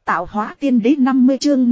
Tạo hóa tiên đế 50 chương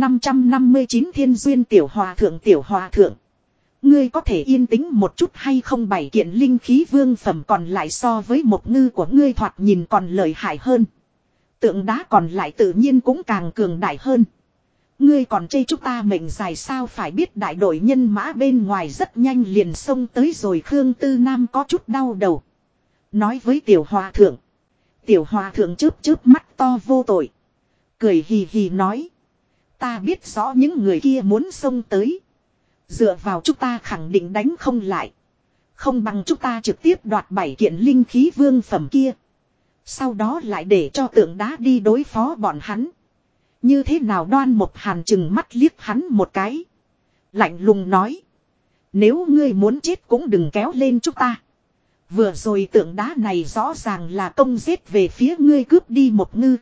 559 thiên duyên tiểu hòa thượng tiểu hòa thượng. Ngươi có thể yên tĩnh một chút hay không, 7 kiện linh khí vương phẩm còn lại so với một ngư của ngươi thoạt nhìn còn lợi hại hơn. Tượng đá còn lại tự nhiên cũng càng cường đại hơn. Ngươi còn chê chúng ta mệnh dài sao, phải biết đại đội nhân mã bên ngoài rất nhanh liền xông tới rồi. Khương Tư Nam có chút đau đầu. Nói với tiểu hòa thượng. Tiểu hòa thượng chớp mắt to vô tội. Cười hì hì nói. Ta biết rõ những người kia muốn xông tới. Dựa vào chúng ta khẳng định đánh không lại. Không bằng chúng ta trực tiếp đoạt 7 kiện linh khí vương phẩm kia. Sau đó lại để cho tượng đá đi đối phó bọn hắn. Như thế nào? Đoan Mộc Hàn chừng mắt liếc hắn một cái. Lạnh lùng nói. Nếu ngươi muốn chết cũng đừng kéo lên chúng ta. Vừa rồi tượng đá này rõ ràng là công giết về phía ngươi, cướp đi một ngư.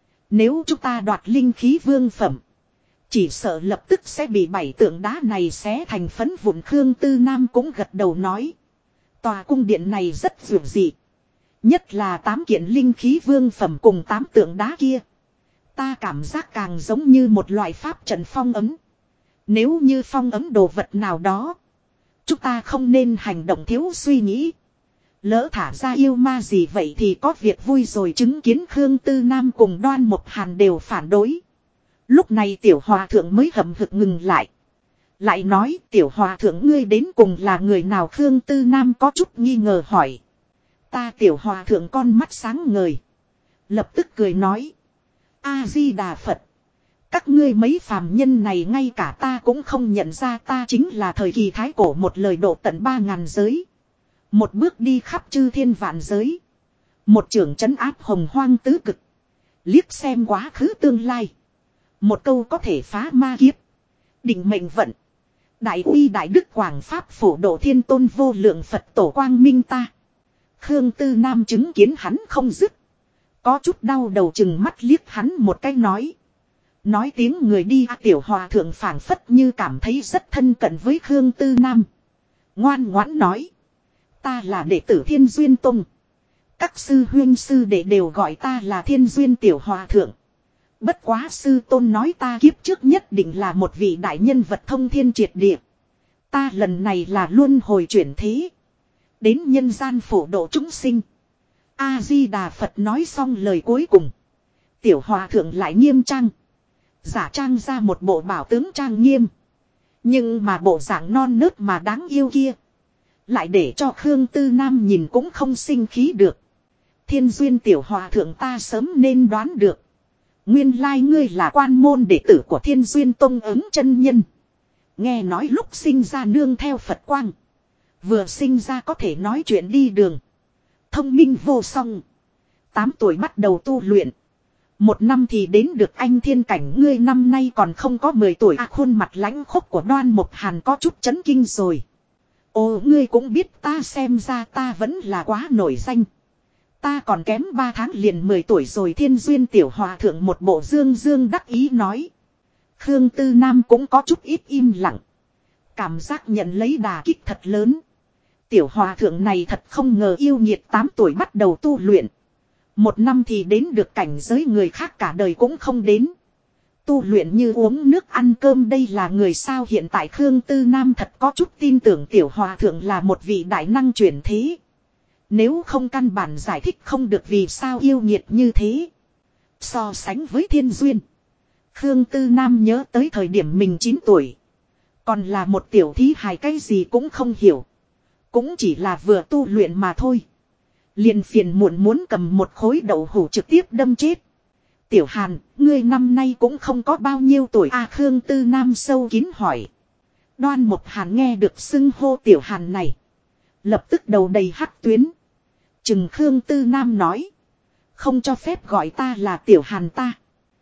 Nếu chúng ta đoạt linh khí vương phẩm, chỉ sợ lập tức sẽ bị 7 tượng đá này xé thành phấn vụn. Khương Tư Nam cũng gật đầu nói. Tòa cung điện này rất dường dị. Nhất là 8 kiện linh khí vương phẩm cùng 8 tượng đá kia. Ta cảm giác càng giống như một loại pháp trận phong ấm. Nếu như phong ấm đồ vật nào đó, chúng ta không nên hành động thiếu suy nghĩ. Lỡ thả ra yêu ma gì vậy thì có việc vui rồi. Chứng kiến Khương Tư Nam cùng Đoan Mộc Hàn đều phản đối. Lúc này tiểu hòa thượng mới hậm hực ngừng lại. Lại nói tiểu hòa thượng ngươi đến cùng là người nào? Khương Tư Nam có chút nghi ngờ hỏi. Ta tiểu hòa thượng con mắt sáng ngời. Lập tức cười nói. A-di-đà Phật. Các ngươi mấy phàm nhân này ngay cả ta cũng không nhận ra, ta chính là thời kỳ thái cổ một lời độ tận 3000 giới. Một bước đi khắp chư thiên vạn giới. Một trưởng trấn áp hồng hoang tứ cực. Liếc xem quá khứ tương lai. Một câu có thể phá ma kiếp. Định mệnh vận. Đại uy đại đức quảng pháp phổ độ thiên tôn vô lượng Phật tổ quang minh ta. Khương Tư Nam chứng kiến hắn không dứt. Có chút đau đầu chừng mắt liếc hắn một cái nói. Nói tiếng người đi. Tiểu hòa thượng phảng phất như cảm thấy rất thân cận với Khương Tư Nam. Ngoan ngoãn nói. Ta là đệ tử Thiên Duyên Tông. Các sư huynh sư đệ đều gọi ta là Thiên Duyên tiểu hòa thượng. Bất quá sư tôn nói ta kiếp trước nhất định là một vị đại nhân vật thông thiên triệt địa. Ta lần này là luân hồi chuyển thế. Đến nhân gian phổ độ chúng sinh. A-di-đà Phật nói xong lời cuối cùng. Tiểu hòa thượng lại nghiêm trang. Giả trang ra một bộ bảo tướng trang nghiêm. Nhưng mà bộ dạng non nớt mà đáng yêu kia. Lại để cho Khương Tư Nam nhìn cũng không sinh khí được. Thiên Duyên tiểu hòa thượng, ta sớm nên đoán được. Nguyên lai ngươi là quan môn đệ tử của Thiên Duyên Tông Ứng chân nhân. Nghe nói lúc sinh ra nương theo Phật quang. Vừa sinh ra có thể nói chuyện đi đường. Thông minh vô song. 8 tuổi bắt đầu tu luyện. 1 năm thì đến được anh thiên cảnh. Ngươi năm nay còn không có 10 tuổi. Khuôn mặt lãnh khốc của Đoan Mộc Hàn có chút chấn kinh rồi. Ồ, ngươi cũng biết, ta xem ra ta vẫn là quá nổi danh. Ta còn kém 3 tháng liền 10 tuổi rồi. Thiên Duyên tiểu hòa thượng một bộ dương dương đắc ý nói. Khương Tư Nam cũng có chút ít im lặng. Cảm giác nhận lấy đà kích thật lớn. Tiểu hòa thượng này thật không ngờ yêu nghiệt, 8 tuổi bắt đầu tu luyện. 1 năm thì đến được cảnh giới người khác cả đời cũng không đến. Tu luyện như uống nước ăn cơm, đây là người sao? Hiện tại Khương Tư Nam thật có chút tin tưởng tiểu hòa thượng là một vị đại năng chuyển thế. Nếu không căn bản giải thích không được vì sao yêu nghiệt như thế. So sánh với Thiên Duyên, Khương Tư Nam nhớ tới thời điểm mình 9 tuổi. Còn là một tiểu thí hài, cái gì cũng không hiểu. Cũng chỉ là vừa tu luyện mà thôi. Liền phiền muộn muốn cầm một khối đậu hũ trực tiếp đâm chết. Tiểu Hàn, ngươi năm nay cũng không có bao nhiêu tuổi Khương Tư Nam sâu kín hỏi. Đoan Mộc Hàn nghe được xưng hô Tiểu Hàn này, lập tức đầu đầy hắc tuyến. Chừng Khương Tư Nam nói. Không cho phép gọi ta là Tiểu Hàn ta.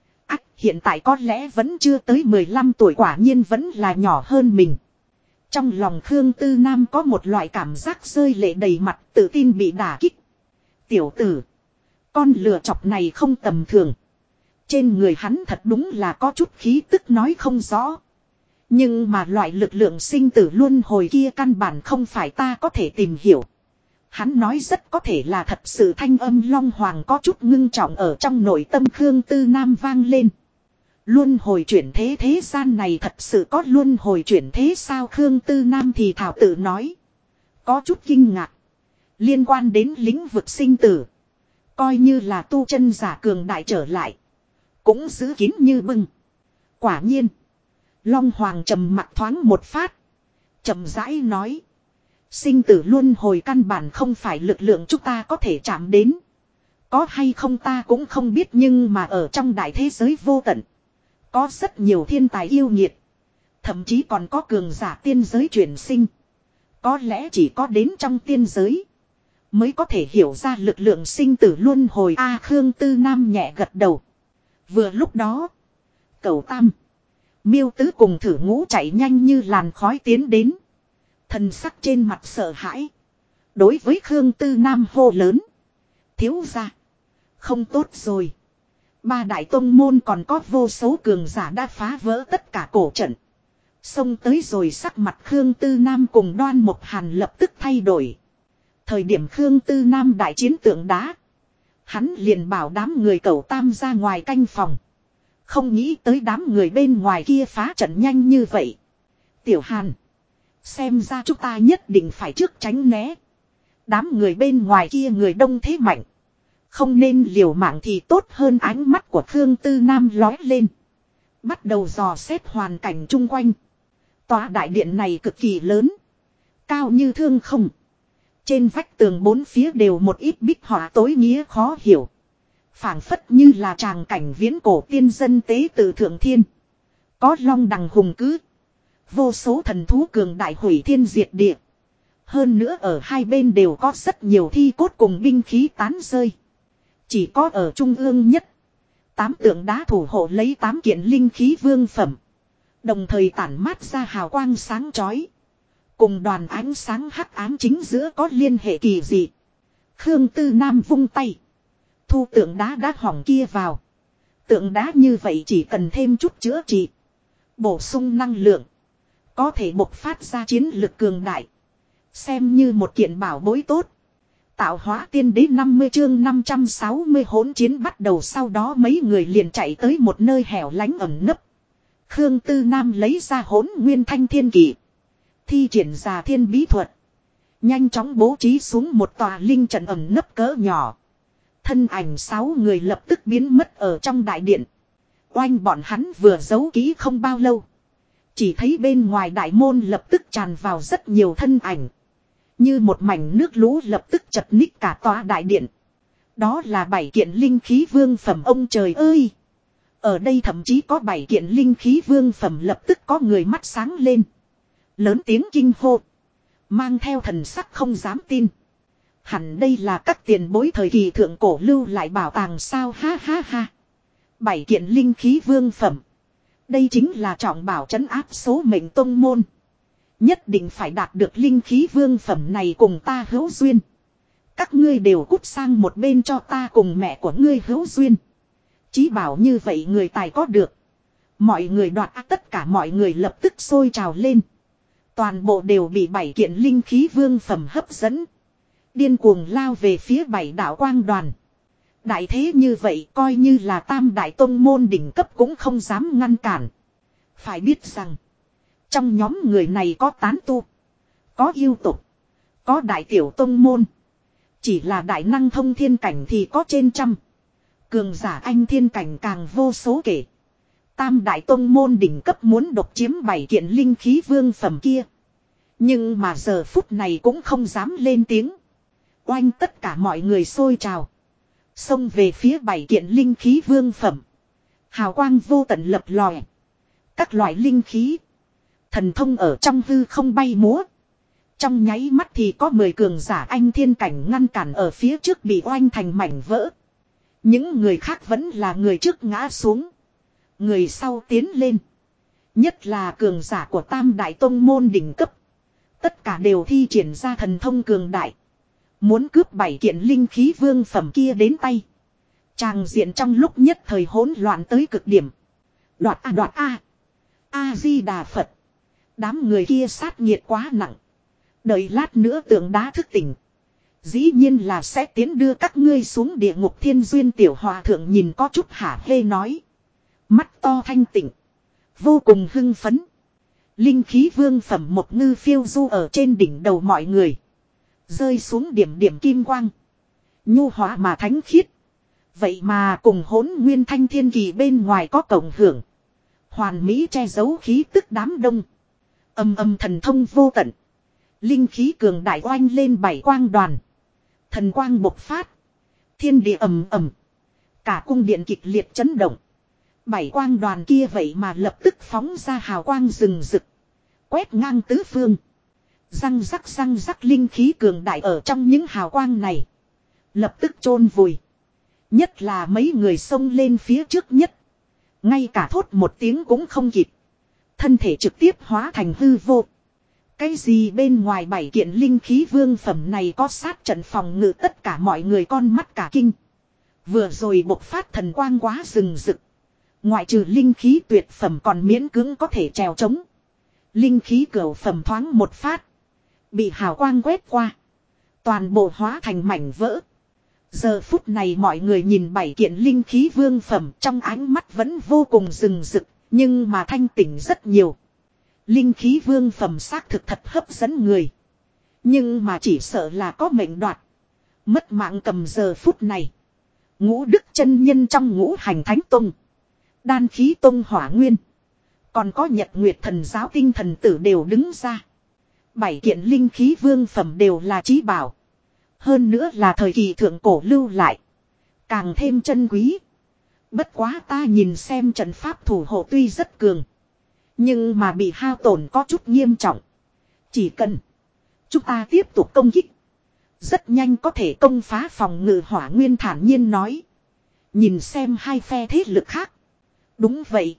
Hiện tại có lẽ vẫn chưa tới 15 tuổi, quả nhiên vẫn là nhỏ hơn mình. Trong lòng Khương Tư Nam có một loại cảm giác rơi lệ đầy mặt, tự tin bị đả kích. Tiểu tử, con lừa chọc này không tầm thường. Trên người hắn thật đúng là có chút khí tức nói không rõ. Nhưng mà loại lực lượng sinh tử luân hồi kia căn bản không phải ta có thể tìm hiểu. Hắn nói rất có thể là thật sự. Thanh âm long hoàng có chút ngưng trọng ở trong nội tâm Khương Tư Nam vang lên. Luân hồi chuyển thế, thế gian này thật sự có luân hồi chuyển thế sao? Khương Tư Nam thì thảo tự nói. Có chút kinh ngạc. Liên quan đến lĩnh vực sinh tử. Coi như là tu chân giả cường đại trở lại. Cũng giữ kín như bưng. Quả nhiên. Long Hoàng trầm mặt thoáng một phát. Chậm rãi nói. Sinh tử luân hồi căn bản không phải lực lượng chúng ta có thể chạm đến. Có hay không ta cũng không biết, nhưng mà ở trong đại thế giới vô tận. Có rất nhiều thiên tài yêu nghiệt. Thậm chí còn có cường giả tiên giới chuyển sinh. Có lẽ chỉ có đến trong tiên giới mới có thể hiểu ra lực lượng sinh tử luân hồi. Khương Tư Nam nhẹ gật đầu. Vừa lúc đó, Cẩu Tam, Miêu Tứ cùng Thử Ngũ chạy nhanh như làn khói tiến đến. Thần sắc trên mặt sợ hãi. Đối với Khương Tư Nam hô lớn. Thiếu gia, không tốt rồi. Ba đại tông môn còn có vô số cường giả đã phá vỡ tất cả cổ trận. Xông tới rồi. Sắc mặt Khương Tư Nam cùng Đoan Mộc Hàn lập tức thay đổi. Thời điểm Khương Tư Nam đại chiến tượng đá, hắn liền bảo đám người Cẩu Tam ra ngoài canh phòng. Không nghĩ tới đám người bên ngoài kia phá trận nhanh như vậy. Tiểu Hàn, xem ra chúng ta nhất định phải trước tránh né. Đám người bên ngoài kia người đông thế mạnh, không nên liều mạng thì tốt hơn. Ánh mắt của Khương Tư Nam lói lên, bắt đầu dò xét hoàn cảnh chung quanh. Tòa đại điện này cực kỳ lớn, cao như thương không. Trên vách tường bốn phía đều một ít bích họa tối nghĩa khó hiểu. Phảng phất như là tràng cảnh viễn cổ tiên dân tế tự thượng thiên. Có long đằng hùng cứ. Vô số thần thú cường đại hủy thiên diệt địa. Hơn nữa ở hai bên đều có rất nhiều thi cốt cùng binh khí tán rơi. Chỉ có ở trung ương nhất, 8 tượng đá thủ hộ lấy 8 kiện linh khí vương phẩm. Đồng thời tản mát ra hào quang sáng chói. Cùng đoàn ánh sáng hắc ám chính giữa có liên hệ kỳ dị. Khương Tư Nam vung tay, thu tượng đá đã hỏng kia vào. Tượng đá như vậy chỉ cần thêm chút chữa trị, bổ sung năng lượng, có thể bộc phát ra chiến lực cường đại. Xem như một kiện bảo bối tốt. Tạo hóa tiên đế 50 chương 560 hỗn chiến bắt đầu. Sau đó mấy người liền chạy tới một nơi hẻo lánh ẩn nấp. Khương Tư Nam lấy ra Hỗn Nguyên Thanh Thiên Kỷ, thi triển ra thiên bí thuật, nhanh chóng bố trí xuống một tòa linh trận ẩn nấp cỡ nhỏ. Thân ảnh 6 người lập tức biến mất ở trong đại điện. Oanh, bọn hắn vừa giấu kỹ không bao lâu, chỉ thấy bên ngoài đại môn lập tức tràn vào rất nhiều thân ảnh. Như một mảnh nước lũ lập tức chật ních cả tòa đại điện. Đó là 7 kiện linh khí vương phẩm. Ông trời ơi! Ở đây thậm chí có 7 kiện linh khí vương phẩm. Lập tức có người mắt sáng lên, lớn tiếng kinh hô, mang theo thần sắc không dám tin. Hẳn đây là các tiền bối thời kỳ thượng cổ lưu lại bảo tàng sao? Ha ha ha! 7 kiện linh khí vương phẩm. Đây chính là trọng bảo trấn áp số mệnh tông môn. Nhất định phải đạt được linh khí vương phẩm này cùng ta hữu duyên. Các ngươi đều cút sang một bên cho ta cùng mẹ của ngươi hữu duyên. Chí bảo như vậy người tài có được. Mọi người đoạt, tất cả mọi người lập tức sôi trào lên. Toàn bộ đều bị 7 kiện linh khí vương phẩm hấp dẫn. Điên cuồng lao về phía 7 đạo quang đoàn. Đại thế như vậy, coi như là tam đại tông môn đỉnh cấp cũng không dám ngăn cản. Phải biết rằng, trong nhóm người này có tán tu, có yêu tục, có đại tiểu tông môn. Chỉ là đại năng thông thiên cảnh thì có trên trăm. Cường giả anh thiên cảnh càng vô số kể. Tam đại tông môn đỉnh cấp muốn độc chiếm 7 kiện linh khí vương phẩm kia. Nhưng mà giờ phút này cũng không dám lên tiếng. Oanh, tất cả mọi người sôi trào, xông về phía 7 kiện linh khí vương phẩm. Hào quang vô tận lập lòe. Các loại linh khí, thần thông ở trong hư không bay múa. Trong nháy mắt thì có 10 cường giả anh thiên cảnh ngăn cản ở phía trước, bị oanh thành mảnh vỡ. Những người khác vẫn là người trước ngã xuống, người sau tiến lên. Nhất là cường giả của tam đại tông môn đỉnh cấp, tất cả đều thi triển ra thần thông cường đại, muốn cướp 7 kiện linh khí vương phẩm kia đến tay. Tràng diện trong lúc nhất thời hỗn loạn tới cực điểm. Đoạt a A-di-đà Phật. Đám người kia sát nhiệt quá nặng. Đợi lát nữa tượng đá thức tỉnh, dĩ nhiên là sẽ tiến đưa các ngươi xuống địa ngục. Thiên Duyên tiểu hòa thượng nhìn có chút hả hê nói. Mắt to thanh tịnh. Vô cùng hưng phấn. Linh khí vương phẩm một ngư phiêu du ở trên đỉnh đầu mọi người. Rơi xuống điểm điểm kim quang. Nhu hóa mà thánh khiết. Vậy mà cùng hỗn nguyên thanh thiên kỳ bên ngoài có cộng hưởng. Hoàn mỹ che giấu khí tức đám đông. Âm âm thần thông vô tận. Linh khí cường đại oanh lên 7 quang đoàn. Thần quang bộc phát. Thiên địa ầm ầm. Cả cung điện kịch liệt chấn động. 7 quang đoàn kia vậy mà lập tức phóng ra hào quang rừng rực. Quét ngang tứ phương. Răng rắc linh khí cường đại ở trong những hào quang này. Lập tức chôn vùi. Nhất là mấy người xông lên phía trước nhất. Ngay cả thốt một tiếng cũng không kịp. Thân thể trực tiếp hóa thành hư vô. Cái gì bên ngoài 7 kiện linh khí vương phẩm này có sát trận phòng ngự, tất cả mọi người con mắt cả kinh. Vừa rồi bộc phát thần quang quá rừng rực. Ngoại trừ linh khí tuyệt phẩm còn miễn cưỡng có thể trèo trống. Linh khí cửu phẩm thoáng một phát. Bị hào quang quét qua. Toàn bộ hóa thành mảnh vỡ. Giờ phút này mọi người nhìn 7 kiện linh khí vương phẩm trong ánh mắt vẫn vô cùng rừng rực. Nhưng mà thanh tỉnh rất nhiều. Linh khí vương phẩm xác thực thật hấp dẫn người. Nhưng mà chỉ sợ là có mệnh đoạt. Mất mạng cầm giờ phút này. Ngũ đức chân nhân trong ngũ hành thánh tông. Đan khí tông hỏa nguyên. Còn có nhật nguyệt thần giáo tinh thần tử đều đứng ra. 7 kiện linh khí vương phẩm đều là chí bảo. Hơn nữa là thời kỳ thượng cổ lưu lại. Càng thêm chân quý. Bất quá ta nhìn xem trận pháp thủ hộ tuy rất cường. Nhưng mà bị hao tổn có chút nghiêm trọng. Chỉ cần chúng ta tiếp tục công kích. Rất nhanh có thể công phá phòng ngự hỏa nguyên thản nhiên nói. Nhìn xem hai phe thế lực khác. Đúng vậy.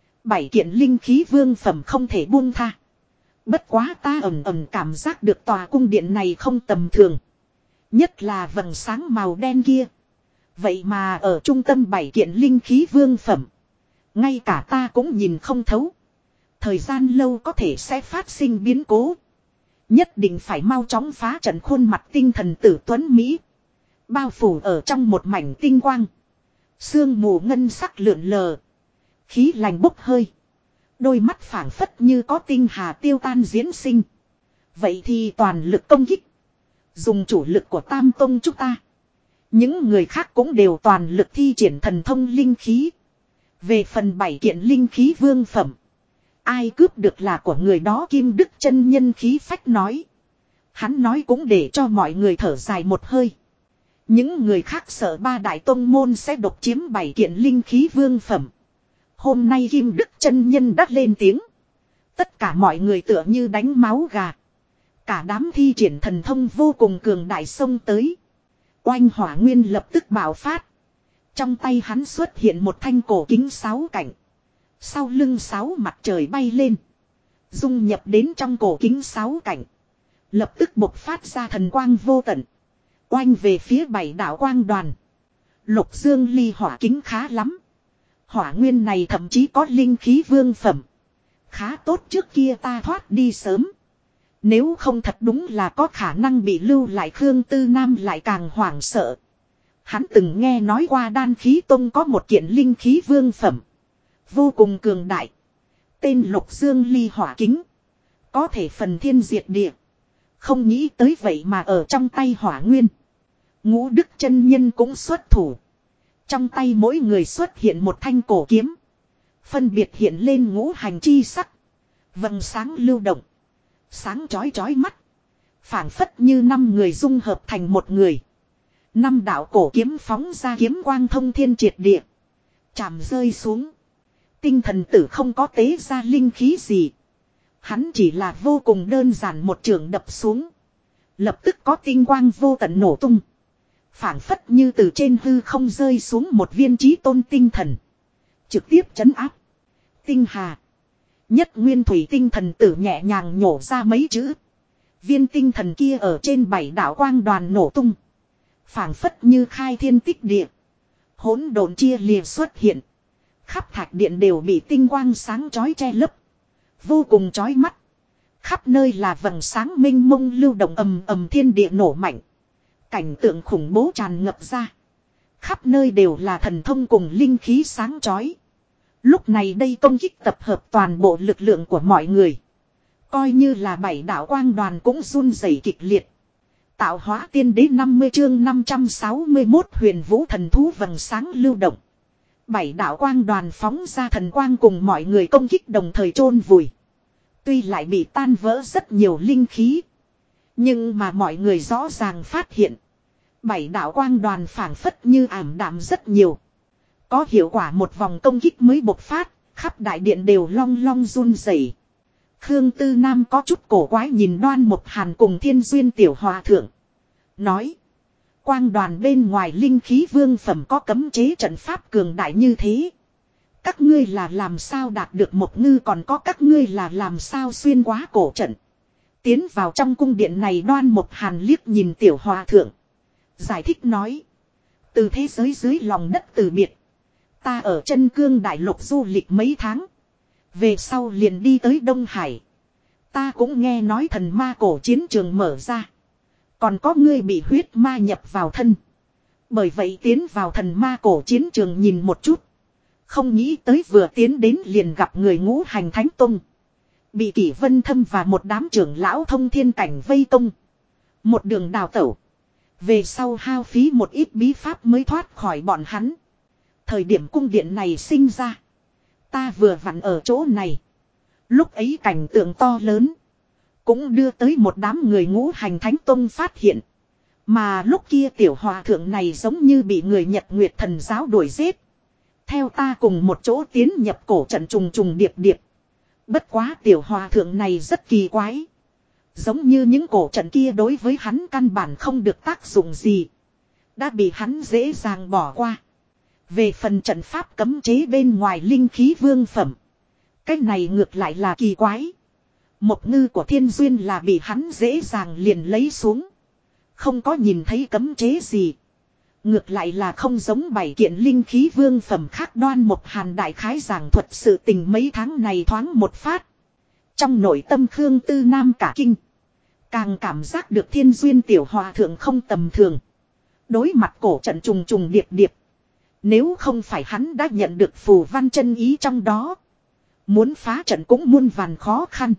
7 kiện linh khí vương phẩm không thể buông tha. Bất quá ta ẩn ẩn cảm giác được tòa cung điện này không tầm thường. Nhất là vầng sáng màu đen kia. Vậy mà ở trung tâm 7 kiện linh khí vương phẩm. Ngay cả ta cũng nhìn không thấu. Thời gian lâu có thể sẽ phát sinh biến cố. Nhất định phải mau chóng phá trận khuôn mặt tinh thần tử tuấn Mỹ. Bao phủ ở trong một mảnh tinh quang. Sương mù ngân sắc lượn lờ. Khí lành bốc hơi. Đôi mắt phảng phất như có tinh hà tiêu tan diễn sinh. Vậy thì toàn lực công kích. Dùng chủ lực của Tam Tông chúng ta. Những người khác cũng đều toàn lực thi triển thần thông linh khí. Về phần 7 kiện linh khí vương phẩm. Ai cướp được là của người đó, Kim Đức chân nhân khí phách nói. Hắn nói cũng để cho mọi người thở dài một hơi. Những người khác sợ 3 đại tông môn sẽ độc chiếm 7 kiện linh khí vương phẩm. Hôm nay Kim Đức chân nhân đã lên tiếng. Tất cả mọi người tựa như đánh máu gà. Cả đám thi triển thần thông vô cùng cường đại xông tới. Oanh hỏa nguyên lập tức bạo phát. Trong tay hắn xuất hiện một thanh cổ kính 6 cạnh. Sau lưng 6 mặt trời bay lên. Dung nhập đến trong cổ kính 6 cạnh. Lập tức bộc phát ra thần quang vô tận. Oanh về phía 7 đạo quang đoàn. Lục dương ly hỏa kính khá lắm. Hỏa nguyên này thậm chí có linh khí vương phẩm. Khá tốt, trước kia ta thoát đi sớm. Nếu không thật đúng là có khả năng bị lưu lại. Khương Tư Nam lại càng hoảng sợ. Hắn từng nghe nói qua Đan khí tông có một kiện linh khí vương phẩm. Vô cùng cường đại. Tên Lục Dương ly hỏa kính. Có thể phần thiên diệt địa. Không nghĩ tới vậy mà ở trong tay hỏa nguyên. Ngũ Đức chân nhân cũng xuất thủ. Trong tay mỗi người xuất hiện một thanh cổ kiếm. Phân biệt hiện lên ngũ hành chi sắc. Vầng sáng lưu động. Sáng chói chói mắt. Phảng phất như 5 người dung hợp thành một người. 5 đạo cổ kiếm phóng ra kiếm quang thông thiên triệt địa. Chạm rơi xuống. Tinh thần tử không có tế ra linh khí gì. Hắn chỉ là vô cùng đơn giản một trường đập xuống. Lập tức có tinh quang vô tận nổ tung. Phảng phất như từ trên hư không rơi xuống một viên chí tôn tinh thần. Trực tiếp trấn áp. Tinh hà. Nhất nguyên thủy tinh thần tử nhẹ nhàng nhổ ra mấy chữ. Viên tinh thần kia ở trên 7 đạo quang đoàn nổ tung. Phảng phất như khai thiên tích địa. Hỗn độn chia lìa xuất hiện. Khắp thạch điện đều bị tinh quang sáng chói che lấp. Vô cùng chói mắt. Khắp nơi là vầng sáng minh mông lưu động, ầm ầm thiên địa nổ mạnh. Cảnh tượng khủng bố tràn ngập ra. Khắp nơi đều là thần thông cùng linh khí sáng chói. Lúc này đây công kích tập hợp toàn bộ lực lượng của mọi người. Coi như là 7 đạo quang đoàn cũng run rẩy kịch liệt. Tạo hóa tiên đế 50 chương 561 huyền vũ thần thú vầng sáng lưu động. 7 đạo quang đoàn phóng ra thần quang cùng mọi người công kích đồng thời chôn vùi. Tuy lại bị tan vỡ rất nhiều linh khí. Nhưng mà mọi người rõ ràng phát hiện. 7 đạo quang đoàn phảng phất như ảm đạm rất nhiều. Có hiệu quả một vòng công kích mới bộc phát, khắp đại điện đều long long run rẩy. Khương Tư Nam có chút cổ quái nhìn Đoan Mộc Hàn cùng Thiên Duyên Tiểu Hòa Thượng. Nói. Quang đoàn bên ngoài linh khí vương phẩm có cấm chế trận pháp cường đại như thế. Các ngươi là làm sao đạt được một ngư, còn có các ngươi là làm sao xuyên quá cổ trận. Tiến vào trong cung điện này. Đoan Mộc Hàn liếc nhìn Tiểu Hòa Thượng. Giải thích nói. Từ thế giới dưới lòng đất từ biệt. Ta ở chân cương đại lục du lịch mấy tháng. Về sau liền đi tới Đông Hải. Ta cũng nghe nói thần ma cổ chiến trường mở ra. Còn có ngươi bị huyết ma nhập vào thân. Bởi vậy tiến vào thần ma cổ chiến trường nhìn một chút. Không nghĩ tới vừa tiến đến liền gặp người Ngũ Hành Thánh Tông. Bị Kỷ Vân Thâm và một đám trưởng lão thông thiên cảnh vây công. Một đường đào tẩu. Về sau hao phí một ít bí pháp mới thoát khỏi bọn hắn. Thời điểm cung điện này sinh ra. Ta vừa vặn ở chỗ này. Lúc ấy cảnh tượng to lớn. Cũng đưa tới một đám người Ngũ Hành Thánh Tông phát hiện. Mà lúc kia Tiểu Hòa Thượng này giống như bị người Nhật Nguyệt Thần Giáo đuổi giết. Theo ta cùng một chỗ tiến nhập cổ trận trùng trùng điệp điệp. Bất quá Tiểu Hòa Thượng này rất kỳ quái. Giống như những cổ trận kia đối với hắn căn bản không được tác dụng gì. Đã bị hắn dễ dàng bỏ qua. Về phần trận pháp cấm chế bên ngoài linh khí vương phẩm. Cái này ngược lại là kỳ quái. Một ngư của Thiên Duyên là bị hắn dễ dàng liền lấy xuống. Không có nhìn thấy cấm chế gì. Ngược lại là không giống 7 kiện linh khí vương phẩm khác. Đoan Mộc Hàn đại khái giảng thuật sự tình mấy tháng này thoáng một phát. Trong nội tâm Khương Tư Nam cả kinh. Càng cảm giác được Thiên Duyên Tiểu Hòa Thượng không tầm thường. Đối mặt cổ trận trùng trùng điệp điệp. Nếu không phải hắn đã nhận được phù văn chân ý trong đó. Muốn phá trận cũng muôn vàn khó khăn.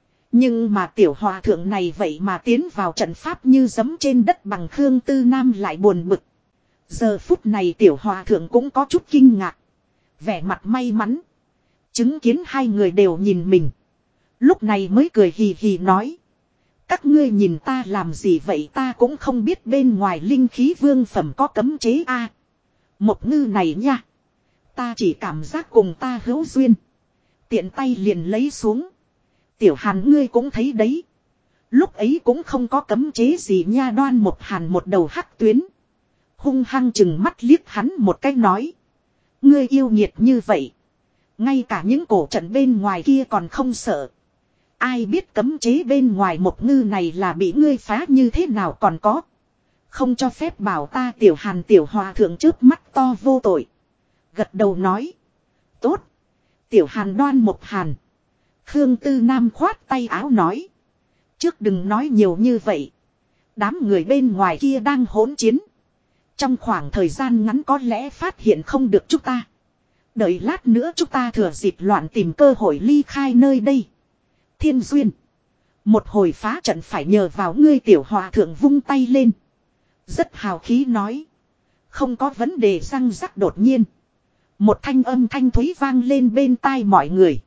Nhưng mà Tiểu Hòa Thượng này vậy mà tiến vào trận pháp như giẫm trên đất bằng. Khương Tư Nam lại buồn bực. Giờ phút này Tiểu Hòa Thượng cũng có chút kinh ngạc. Vẻ mặt may mắn. Chứng kiến hai người đều nhìn mình. Lúc này mới cười hì hì nói. Các ngươi nhìn ta làm gì vậy, ta cũng không biết bên ngoài linh khí vương phẩm có cấm chế a. Một ngư này nha. Ta chỉ cảm giác cùng ta hữu duyên. Tiện tay liền lấy xuống. Tiểu Hàn ngươi cũng thấy đấy. Lúc ấy cũng không có cấm chế gì nha. Đoan Mộc Hàn một đầu hắc tuyến. Hung hăng chừng mắt liếc hắn một cái nói. Ngươi yêu nghiệt như vậy. Ngay cả những cổ trận bên ngoài kia còn không sợ. Ai biết cấm chế bên ngoài một ngư này là bị ngươi phá như thế nào, còn có. Không cho phép bảo ta. Tiểu Hàn Tiểu Hòa Thượng trước mắt to vô tội. Gật đầu nói. Tốt. Tiểu Hàn. Đoan Mộc Hàn. Khương Tư Nam khoát tay áo nói. Trước đừng nói nhiều như vậy. Đám người bên ngoài kia đang hỗn chiến. Trong khoảng thời gian ngắn có lẽ phát hiện không được chúng ta. Đợi lát nữa chúng ta thừa dịp loạn tìm cơ hội ly khai nơi đây. Thiên Duyên. Một hồi phá trận phải nhờ vào ngươi. Tiểu Hòa Thượng vung tay lên. Rất hào khí nói. Không có vấn đề. Răng rắc đột nhiên. Một thanh âm thanh thúy vang lên bên tai mọi người.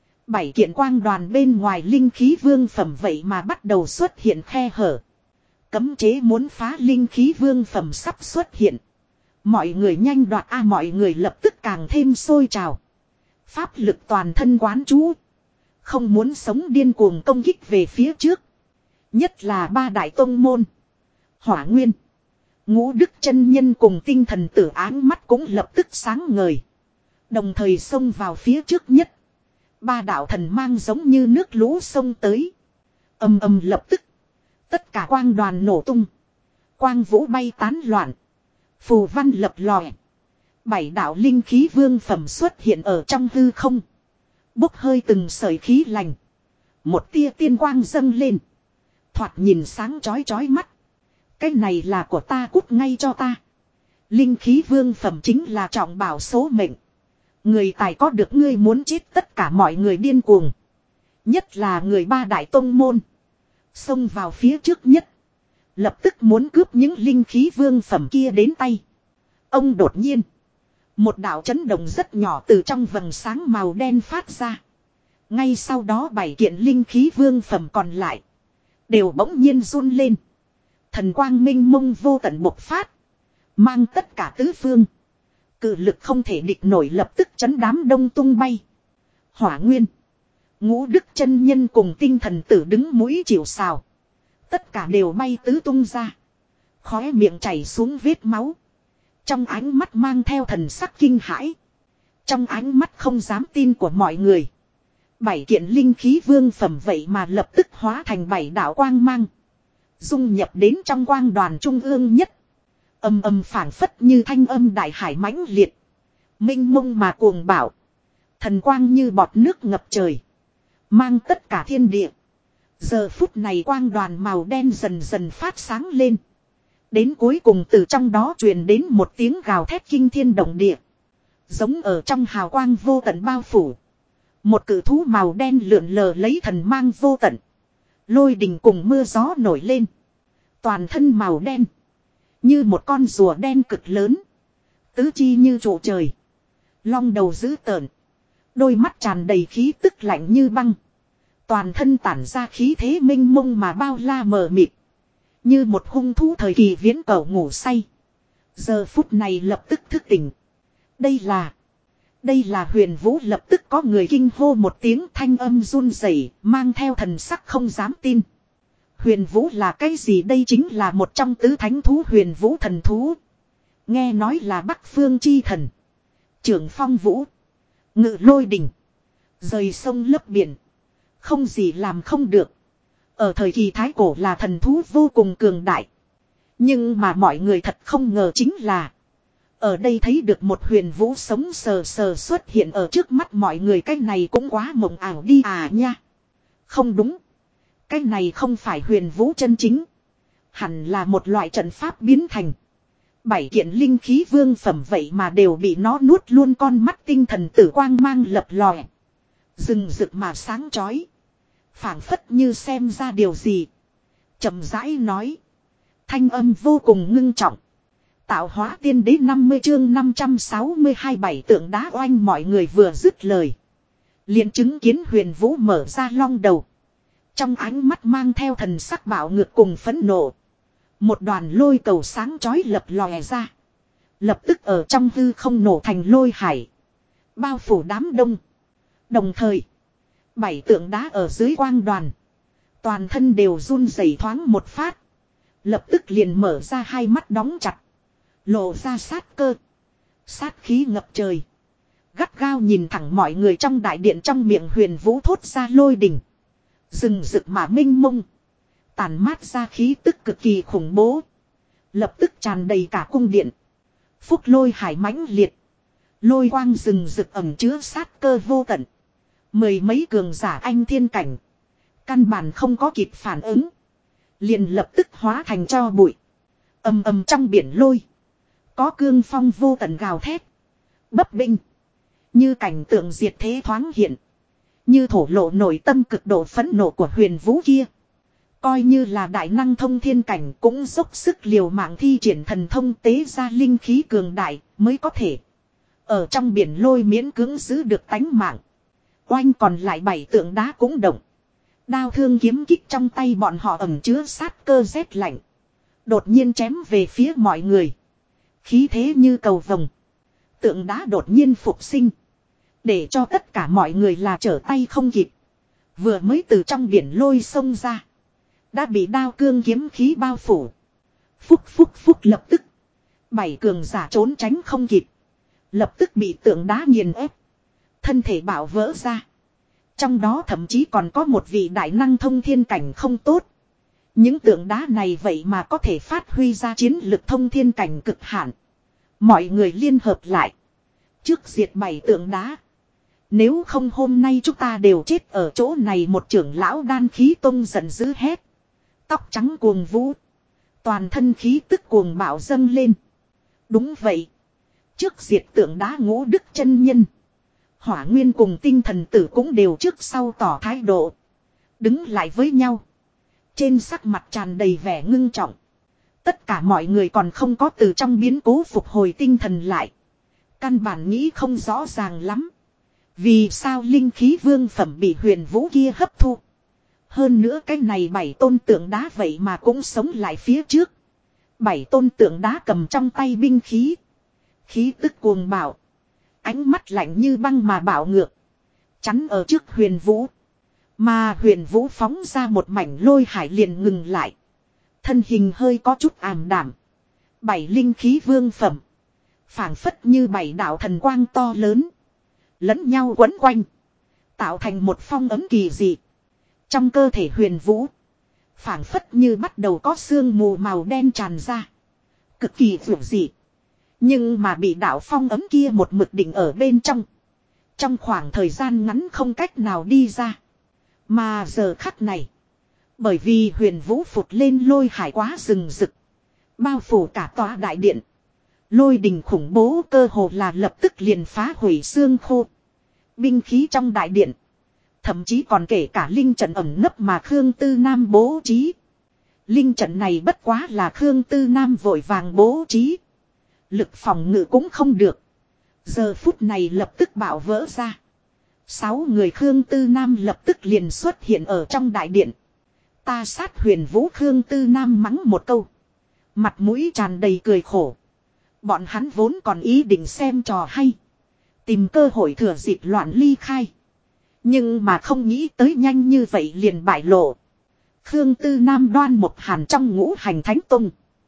7 kiện quang đoàn bên ngoài linh khí vương phẩm vậy mà bắt đầu xuất hiện khe hở. Cấm chế muốn phá linh khí vương phẩm sắp xuất hiện. Mọi người nhanh đoạt mọi người lập tức càng thêm sôi trào. Pháp lực toàn thân quán chú. Không muốn sống điên cuồng công kích về phía trước. Nhất là 3 đại tông môn. Hỏa Nguyên. Ngũ Đức chân nhân cùng Tinh Thần Tử áng mắt cũng lập tức sáng ngời. Đồng thời xông vào phía trước nhất. 3 đạo thần mang giống như nước lũ xông tới. Ầm ầm lập tức. Tất cả quang đoàn nổ tung. Quang vũ bay tán loạn. Phù văn lập lòe. 7 đạo linh khí vương phẩm xuất hiện ở trong hư không. Bốc hơi từng sợi khí lành. Một tia tiên quang dâng lên. Thoạt nhìn sáng chói chói mắt. Cái này là của ta, cút ngay cho ta. Linh khí vương phẩm chính là trọng bảo số mệnh. Người tài có được ngươi muốn chết tất cả mọi người điên cuồng. Nhất là người ba đại tông môn. Xông vào phía trước nhất. Lập tức muốn cướp những linh khí vương phẩm kia đến tay. Ông đột nhiên. Một đạo chấn động rất nhỏ từ trong vầng sáng màu đen phát ra. Ngay sau đó 7 kiện linh khí vương phẩm còn lại. Đều bỗng nhiên run lên. Thần quang minh mông vô tận bộc phát. Mang tất cả tứ phương. Cự lực không thể địch nổi lập tức chấn đám đông tung bay. Hỏa nguyên. Ngũ đức chân nhân cùng tinh thần tử đứng mũi chịu sào. Tất cả đều bay tứ tung ra. Khóe miệng chảy xuống vết máu. Trong ánh mắt mang theo thần sắc kinh hãi. Trong ánh mắt không dám tin của mọi người. 7 kiện linh khí vương phẩm vậy mà lập tức hóa thành 7 đạo quang mang. Dung nhập đến trong quang đoàn trung ương nhất. Âm âm phảng phất như thanh âm đại hải mãnh liệt. Minh mông mà cuồng bạo. Thần quang như bọt nước ngập trời. Mang tất cả thiên địa. Giờ phút này quang đoàn màu đen dần dần phát sáng lên. Đến cuối cùng từ trong đó truyền đến một tiếng gào thét kinh thiên động địa. Giống ở trong hào quang vô tận bao phủ. Một cự thú màu đen lượn lờ lấy thần mang vô tận. Lôi đình cùng mưa gió nổi lên. Toàn thân màu đen. Như một con rùa đen cực lớn. Tứ chi như trụ trời. Long đầu dữ tợn. Đôi mắt tràn đầy khí tức lạnh như băng. Toàn thân tản ra khí thế minh mông mà bao la mờ mịt. Như một hung thú thời kỳ viễn cổ ngủ say. Giờ phút này lập tức thức tỉnh. Đây là Huyền Vũ, lập tức có người kinh hô một tiếng, thanh âm run rẩy, mang theo thần sắc không dám tin. Huyền Vũ là cái gì? Đây chính là một trong tứ thánh thú Huyền Vũ thần thú. Nghe nói là Bắc Phương chi thần. Trưởng phong vũ. Ngự lôi đỉnh. Rời sông lấp biển. Không gì làm không được. Ở thời kỳ thái cổ là thần thú vô cùng cường đại. Nhưng mà mọi người thật không ngờ chính là. Ở đây thấy được một Huyền Vũ sống sờ sờ xuất hiện ở trước mắt mọi người. Cái này cũng quá mộng ảo đi à nha. Không đúng. Cái này không phải Huyền Vũ chân chính. Hẳn là một loại trận pháp biến thành. 7 kiện linh khí vương phẩm vậy mà đều bị nó nuốt luôn. Con mắt tinh thần tử quang mang lập lòe. Rừng rực mà sáng chói. Phảng phất như xem ra điều gì. Chậm rãi nói. Thanh âm vô cùng ngưng trọng. Tạo hóa tiên đế 50 chương 562 7 tượng đá oanh, mọi người vừa dứt lời. Liền chứng kiến Huyền Vũ mở ra long đầu. Trong ánh mắt mang theo thần sắc bạo ngược cùng phẫn nộ. Một đoàn lôi cầu sáng chói lập lòe ra. Lập tức ở trong hư không nổ thành lôi hải. Bao phủ đám đông. Đồng thời. 7 tượng đá ở dưới quang đoàn. Toàn thân đều run rẩy thoáng một phát. Lập tức liền mở ra hai mắt đóng chặt. Lộ ra sát cơ. Sát khí ngập trời. Gắt gao nhìn thẳng mọi người trong đại điện. Trong miệng Huyền Vũ thốt ra lôi đình. Rừng rực mà minh mông. Tàn mát ra khí tức cực kỳ khủng bố. Lập tức tràn đầy cả cung điện. Phúc lôi hải mãnh liệt. Lôi quang rừng rực ẩm chứa sát cơ vô tận. Mười mấy cường giả anh thiên cảnh. Căn bản không có kịp phản ứng. Liền lập tức hóa thành tro bụi. Ầm ầm trong biển lôi. Có cương phong vô tận gào thét. Bấp binh. Như cảnh tượng diệt thế thoáng hiện. Như thổ lộ nội tâm cực độ phẫn nộ của Huyền Vũ kia. Coi như là đại năng thông thiên cảnh cũng dốc sức liều mạng thi triển thần thông tế ra linh khí cường đại mới có thể. Ở trong biển lôi miễn cưỡng giữ được tánh mạng. Oanh còn lại 7 tượng đá cũng động. Đao thương kiếm kích trong tay bọn họ ẩm chứa sát cơ rét lạnh. Đột nhiên chém về phía mọi người. Khí thế như cầu vồng. Tượng đá đột nhiên phục sinh. Để cho tất cả mọi người là trở tay không kịp. Vừa mới từ trong biển lôi xông ra. Đã bị đao cương kiếm khí bao phủ. Phúc lập tức. 7 cường giả trốn tránh không kịp. Lập tức bị tượng đá nghiền ép. Thân thể bạo vỡ ra. Trong đó thậm chí còn có một vị đại năng thông thiên cảnh không tốt. Những tượng đá này vậy mà có thể phát huy ra chiến lực thông thiên cảnh cực hạn. Mọi người liên hợp lại. Trước diệt 7 tượng đá. Nếu không hôm nay chúng ta đều chết ở chỗ này. Một trưởng lão Đan Khí Tông giận dữ hét. Tóc trắng cuồng vũ. Toàn thân khí tức cuồng bạo dâng lên. Đúng vậy. Trước diệt tượng đá Ngũ Đức chân nhân. Hỏa Nguyên cùng Tinh Thần Tử cũng đều trước sau tỏ thái độ. Đứng lại với nhau. Trên sắc mặt tràn đầy vẻ ngưng trọng. Tất cả mọi người còn không có từ trong biến cố phục hồi tinh thần lại. Căn bản nghĩ không rõ ràng lắm. Vì sao linh khí vương phẩm bị Huyền Vũ kia hấp thu. Hơn nữa cái này 7 tôn tượng đá vậy mà cũng sống lại phía trước. 7 tôn tượng đá cầm trong tay binh khí. Khí tức cuồng bạo. Ánh mắt lạnh như băng mà bạo ngược. Chắn ở trước Huyền Vũ. Mà Huyền Vũ phóng ra một mảnh lôi hải liền ngừng lại. Thân hình hơi có chút ảm đảm. 7 linh khí vương phẩm. Phảng phất như 7 đạo thần quang to lớn. Lẫn nhau quấn quanh. Tạo thành một phong ấm kỳ dị. Trong cơ thể Huyền Vũ. Phảng phất như bắt đầu có sương mù màu đen tràn ra. Cực kỳ vượt dị. Nhưng mà bị đạo phong ấm kia một mực định ở bên trong. Trong khoảng thời gian ngắn không cách nào đi ra. Mà giờ khắc này. Bởi vì Huyền Vũ phụt lên lôi hải quá rừng rực. Bao phủ cả tòa đại điện. Lôi đình khủng bố cơ hồ là lập tức liền phá hủy xương khô. Binh khí trong đại điện. Thậm chí còn kể cả linh trận ẩn nấp mà Khương Tư Nam bố trí. Linh trận này bất quá là Khương Tư Nam vội vàng bố trí. Lực phòng ngự cũng không được. Giờ phút này lập tức bạo vỡ ra. 6 người Khương Tư Nam lập tức liền xuất hiện ở trong đại điện. Ta sát Huyền Vũ. Khương Tư Nam mắng một câu. Mặt mũi tràn đầy cười khổ. Bọn hắn vốn còn ý định xem trò hay. Tìm cơ hội thừa dịp loạn ly khai. Nhưng mà không nghĩ tới nhanh như vậy liền bại lộ. Khương Tư Nam Đoan Một Hàn trong Ngũ Hành Thánh Tông.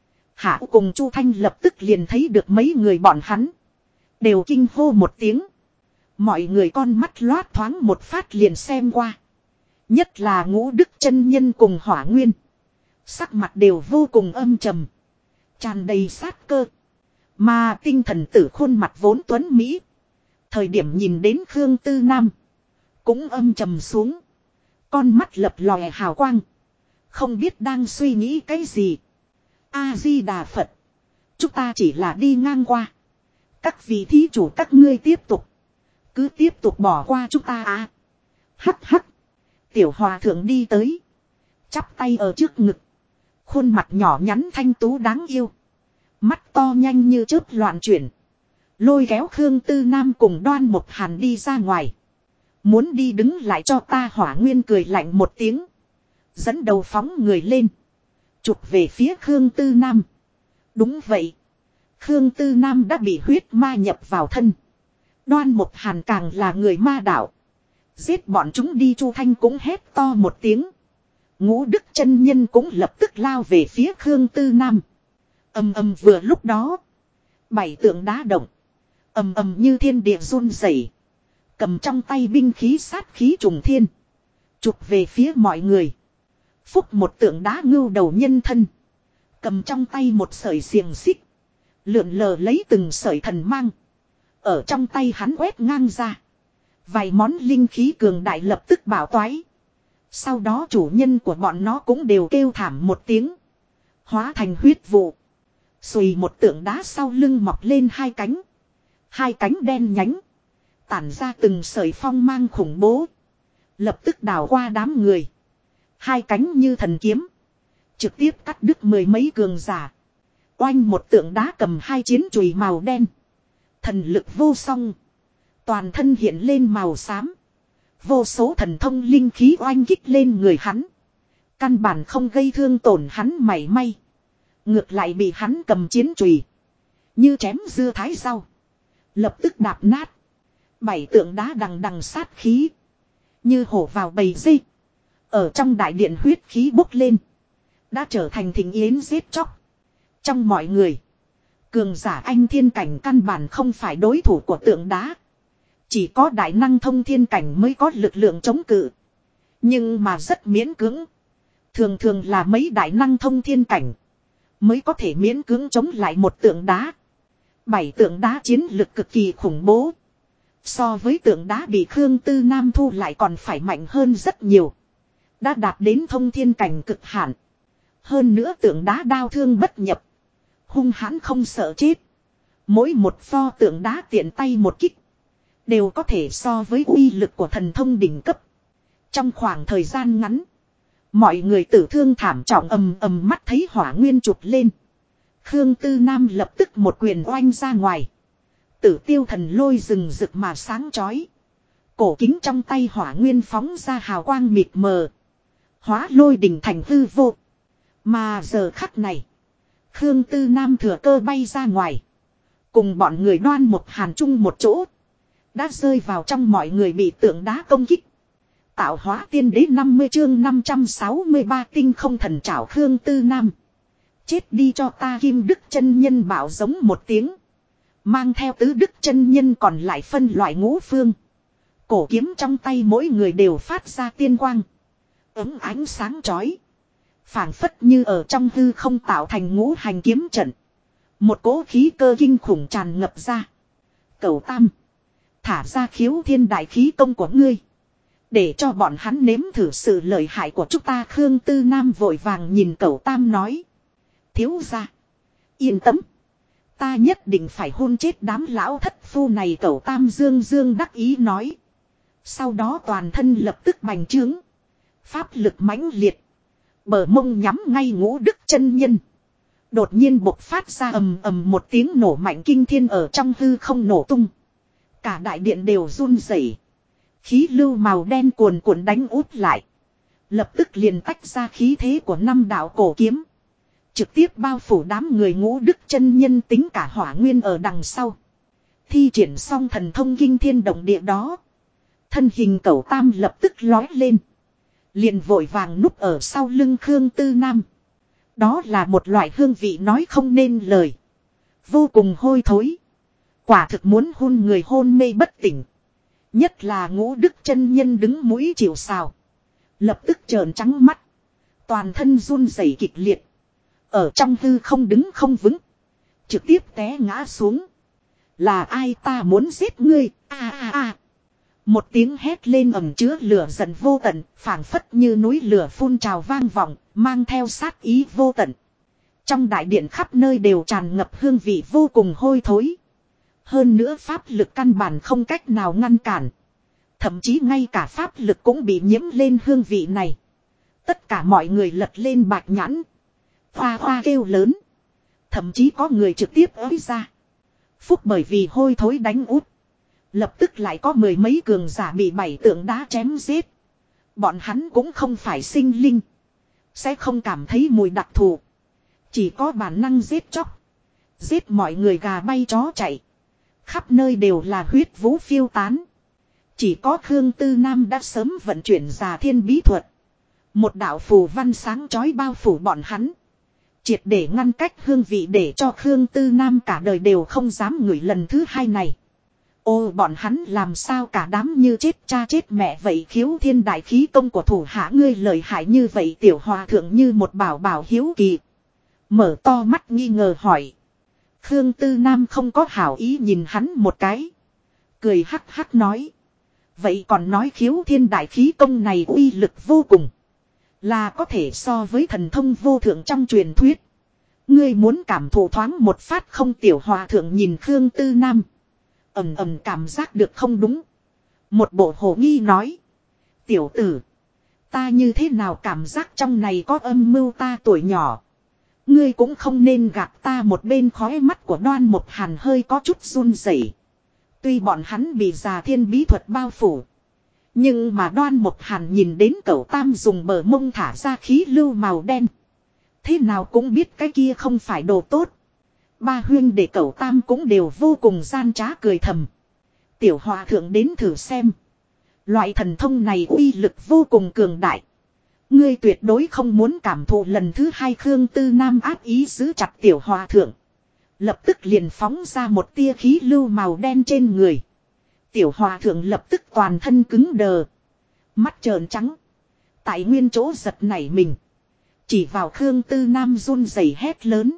Hạ cùng Chu Thanh lập tức liền thấy được mấy người bọn hắn. Đều kinh hô một tiếng. Mọi người con mắt loát thoáng một phát liền xem qua. Nhất là Ngũ Đức chân nhân cùng Hỏa Nguyên. Sắc mặt đều vô cùng âm trầm. Tràn đầy sát cơ. Mà Tinh Thần Tử khuôn mặt vốn tuấn Mỹ. Thời điểm nhìn đến Khương Tư Nam. Cũng âm trầm xuống. Con mắt lập lòe hào quang. Không biết đang suy nghĩ cái gì. A-di-đà Phật. Chúng ta chỉ là đi ngang qua. Các vị thí chủ các ngươi tiếp tục. Cứ tiếp tục bỏ qua chúng ta à. Hắc hắc. Tiểu hòa thượng đi tới. Chắp tay ở trước ngực. Khuôn mặt nhỏ nhắn thanh tú đáng yêu. Mắt to nhanh như chớp loạn chuyển. Lôi kéo Khương Tư Nam cùng Đoan Một Hàn đi ra ngoài. Muốn đi đứng lại cho ta. Hỏa Nguyên cười lạnh một tiếng. Dẫn đầu phóng người lên. Chụp về phía Khương Tư Nam. Đúng vậy. Khương Tư Nam đã bị huyết ma nhập vào thân. Đoan Một Hàn càng là người ma đạo. Giết bọn chúng đi. Chu Thanh cũng hét to một tiếng. Ngũ Đức chân nhân cũng lập tức lao về phía Khương Tư Nam. Ầm ầm vừa lúc đó. 7 tượng đá động. Ầm ầm như thiên địa run rẩy. Cầm trong tay binh khí sát khí trùng thiên. Chụp về phía mọi người. Phúc một tượng đá ngưu đầu nhân thân. Cầm trong tay một sợi xiềng xích. Lượn lờ lấy từng sợi thần mang. Ở trong tay hắn quét ngang ra. Vài món linh khí cường đại lập tức bảo toái. Sau đó chủ nhân của bọn nó cũng đều kêu thảm một tiếng. Hóa thành huyết vụ. Xùy một tượng đá sau lưng mọc lên 2 cánh. 2 cánh đen nhánh. Tản ra từng sợi phong mang khủng bố. Lập tức đảo qua đám người. 2 cánh như thần kiếm. Trực tiếp cắt đứt 10 mấy cường giả. Oanh một tượng đá cầm 2 chiến chùy màu đen. Thần lực vô song. Toàn thân hiện lên màu xám. Vô số thần thông linh khí oanh kích lên người hắn. Căn bản không gây thương tổn hắn mảy may. Ngược lại bị hắn cầm chiến chùy. Như chém dưa thái rau. Lập tức đạp nát. 7 tượng đá đằng đằng sát khí. Như hổ vào bầy dây. Ở trong đại điện huyết khí bốc lên. Đã trở thành thịnh yến giết chóc. Trong mọi người. Cường giả anh thiên cảnh căn bản không phải đối thủ của tượng đá. Chỉ có đại năng thông thiên cảnh mới có lực lượng chống cự. Nhưng mà rất miễn cưỡng. Thường thường là mấy đại năng thông thiên cảnh. Mới có thể miễn cưỡng chống lại một tượng đá. 7 tượng đá chiến lực cực kỳ khủng bố. So với tượng đá bị Khương Tư Nam thu lại còn phải mạnh hơn rất nhiều. Đã đạt đến thông thiên cảnh cực hạn. Hơn nữa tượng đá đao thương bất nhập. Hung hãn không sợ chết. Mỗi một pho tượng đá tiện tay một kích. đều có thể so với uy lực của thần thông đỉnh cấp. Trong khoảng thời gian ngắn, mọi người tử thương thảm trọng ầm ầm mắt thấy hỏa nguyên trụt lên. Khương Tư Nam lập tức một quyền oanh ra ngoài. Tử tiêu thần lôi rừng rực mà sáng chói. Cổ kính trong tay hỏa nguyên phóng ra hào quang mịt mờ. Hóa lôi đỉnh thành hư vô. Mà giờ khắc này, Khương Tư Nam thừa cơ bay ra ngoài. Cùng bọn người Đoan Mục Hàn chung một chỗ. Đã rơi vào trong mọi người bị tượng đá công kích. Tạo hóa tiên đế 50 chương 563 tinh không thần trảo Khương Tư Nam. Chết đi cho ta Kim Đức chân nhân bảo giống một tiếng. Mang theo tứ đức chân nhân còn lại phân loại ngũ phương. Cổ kiếm trong tay mỗi người đều phát ra tiên quang. Ấm ánh sáng chói. Phảng phất như ở trong hư không tạo thành ngũ hành kiếm trận. Một cỗ khí cơ kinh khủng tràn ngập ra. Cẩu Tam. Thả ra khiếu thiên đại khí công của ngươi. Để cho bọn hắn nếm thử sự lợi hại của chúng ta. Khương Tư Nam vội vàng nhìn Cẩu Tam nói. Thiếu gia, yên tâm. Ta nhất định phải hôn chết đám lão thất phu này. Cẩu Tam dương dương đắc ý nói. Sau đó toàn thân lập tức bành trướng. Pháp lực mãnh liệt. Bờ mông nhắm ngay Ngũ Đức chân nhân. Đột nhiên bộc phát ra ầm ầm một tiếng nổ mạnh kinh thiên ở trong hư không nổ tung. Cả đại điện đều run rẩy. Khí lưu màu đen cuồn cuộn đánh úp lại. Lập tức liền tách ra khí thế của năm đạo cổ kiếm. Trực tiếp bao phủ đám người Ngũ Đức chân nhân tính cả hỏa nguyên ở đằng sau. Thi triển xong thần thông kinh thiên động địa đó. Thân hình Cẩu Tam lập tức lói lên. Liền vội vàng núp ở sau lưng Khương Tư Nam. Đó là một loại hương vị nói không nên lời. Vô cùng hôi thối. Quả thực muốn hôn người hôn mê bất tỉnh. Nhất là Ngũ Đức chân nhân đứng mũi chịu sào. Lập tức trợn trắng mắt. Toàn thân run rẩy kịch liệt. Ở trong hư không đứng không vững. Trực tiếp té ngã xuống. Là ai ta muốn giết ngươi. Một tiếng hét lên ầm chứa lửa giận vô tận, phảng phất như núi lửa phun trào vang vọng, mang theo sát ý vô tận. Trong đại điện khắp nơi đều tràn ngập hương vị vô cùng hôi thối. Hơn nữa pháp lực căn bản không cách nào ngăn cản. Thậm chí ngay cả pháp lực cũng bị nhiễm lên hương vị này. Tất cả mọi người lật lên bạch nhãn. Hoa hoa kêu lớn. Thậm chí có người trực tiếp ới ra. Phúc bởi vì hôi thối đánh út. Lập tức lại có mười mấy cường giả bị bảy tượng đá chém giết. Bọn hắn cũng không phải sinh linh. Sẽ không cảm thấy mùi đặc thù. Chỉ có bản năng giết chóc. Giết mọi người gà bay chó chạy. Khắp nơi đều là huyết vũ phiêu tán. Chỉ có Khương Tư Nam đã sớm vận chuyển Già Thiên bí thuật. Một đạo phù văn sáng chói bao phủ bọn hắn. Triệt để ngăn cách hương vị để cho Khương Tư Nam cả đời đều không dám ngửi lần thứ hai này. Ô bọn hắn làm sao cả đám như chết cha chết mẹ vậy. Khiếu thiên đại khí công của thủ hạ ngươi lợi hại như vậy. Tiểu hòa thượng như một bảo bảo hiếu kỳ. Mở to mắt nghi ngờ hỏi. Khương Tư Nam không có hảo ý nhìn hắn một cái. Cười hắc hắc nói. Vậy còn nói khiếu thiên đại khí công này uy lực vô cùng. Là có thể so với thần thông vô thượng trong truyền thuyết. Ngươi muốn cảm thụ thoáng một phát không. Tiểu hòa thượng nhìn Khương Tư Nam. Ầm ầm cảm giác được không đúng. Một bộ hồ nghi nói. Tiểu tử. Ta như thế nào cảm giác trong này có âm mưu. Ta tuổi nhỏ. Ngươi cũng không nên gạt ta. Một bên khói mắt của Đoan Mục Hàn hơi có chút run rẩy. Tuy bọn hắn bị Già Thiên bí thuật bao phủ. Nhưng mà Đoan Mục Hàn nhìn đến Cẩu Tam dùng bờ mông thả ra khí lưu màu đen. Thế nào cũng biết cái kia không phải đồ tốt. Ba huyên để Cẩu Tam cũng đều vô cùng gian trá cười thầm. Tiểu hòa thượng đến thử xem. Loại thần thông này uy lực vô cùng cường đại. Ngươi tuyệt đối không muốn cảm thụ lần thứ hai. Khương Tư Nam áp ý giữ chặt tiểu hòa thượng. Lập tức liền phóng ra một tia khí lưu màu đen trên người. Tiểu hòa thượng lập tức toàn thân cứng đờ. Mắt trợn trắng. Tại nguyên chỗ giật nảy mình. Chỉ vào Khương Tư Nam run rẩy hét lớn.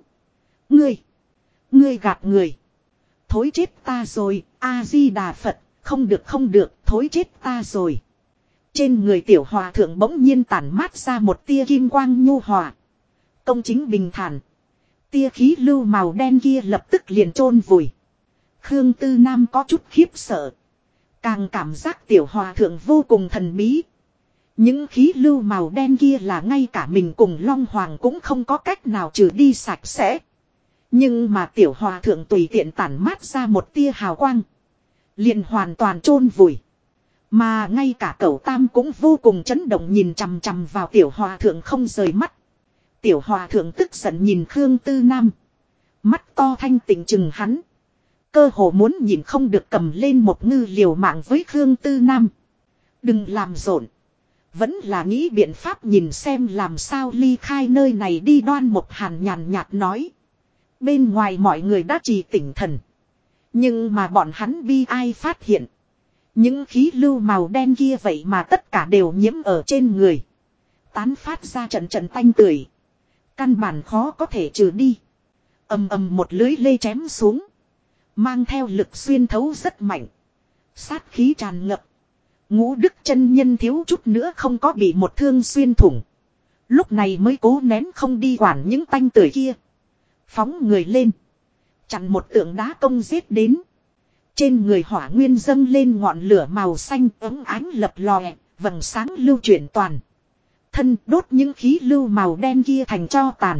Ngươi gạt người. Thối chết ta rồi. A-di-đà Phật. Không được không được. Thối chết ta rồi. Trên người tiểu hòa thượng bỗng nhiên tản mát ra một tia kim quang nhu hòa. Công chính bình thản. Tia khí lưu màu đen kia lập tức liền chôn vùi. Khương Tư Nam có chút khiếp sợ. Càng cảm giác tiểu hòa thượng vô cùng thần bí. Những khí lưu màu đen kia là ngay cả mình cùng Long Hoàng cũng không có cách nào trừ đi sạch sẽ. Nhưng mà tiểu hòa thượng tùy tiện tản mát ra một tia hào quang. Liền hoàn toàn chôn vùi. Mà ngay cả cậu Tam cũng vô cùng chấn động nhìn chằm chằm vào tiểu hòa thượng không rời mắt. Tiểu hòa thượng tức giận nhìn Khương Tư Nam. Mắt to thanh tỉnh chừng hắn. Cơ hồ muốn nhìn không được cầm lên một ngư liều mạng với Khương Tư Nam. Đừng làm rộn. Vẫn là nghĩ biện pháp nhìn xem làm sao ly khai nơi này đi. Đoan Mộc Hàn nhàn nhạt nói. Bên ngoài mọi người đã trì tỉnh thần. Nhưng mà bọn hắn bi ai phát hiện. Những khí lưu màu đen kia vậy mà tất cả đều nhiễm ở trên người. Tán phát ra trận trận tanh tưởi. Căn bản khó có thể trừ đi. Ầm ầm một lưới lê chém xuống. Mang theo lực xuyên thấu rất mạnh. Sát khí tràn ngập. Ngũ Đức chân nhân thiếu chút nữa không có bị một thương xuyên thủng. Lúc này mới cố nén không đi quản những tanh tưởi kia. Phóng người lên. Chặn một tượng đá công giết đến. Trên người hỏa nguyên dâng lên ngọn lửa màu xanh ấm ánh lập lòe. Vầng sáng lưu chuyển toàn thân đốt những khí lưu màu đen kia thành tro tàn.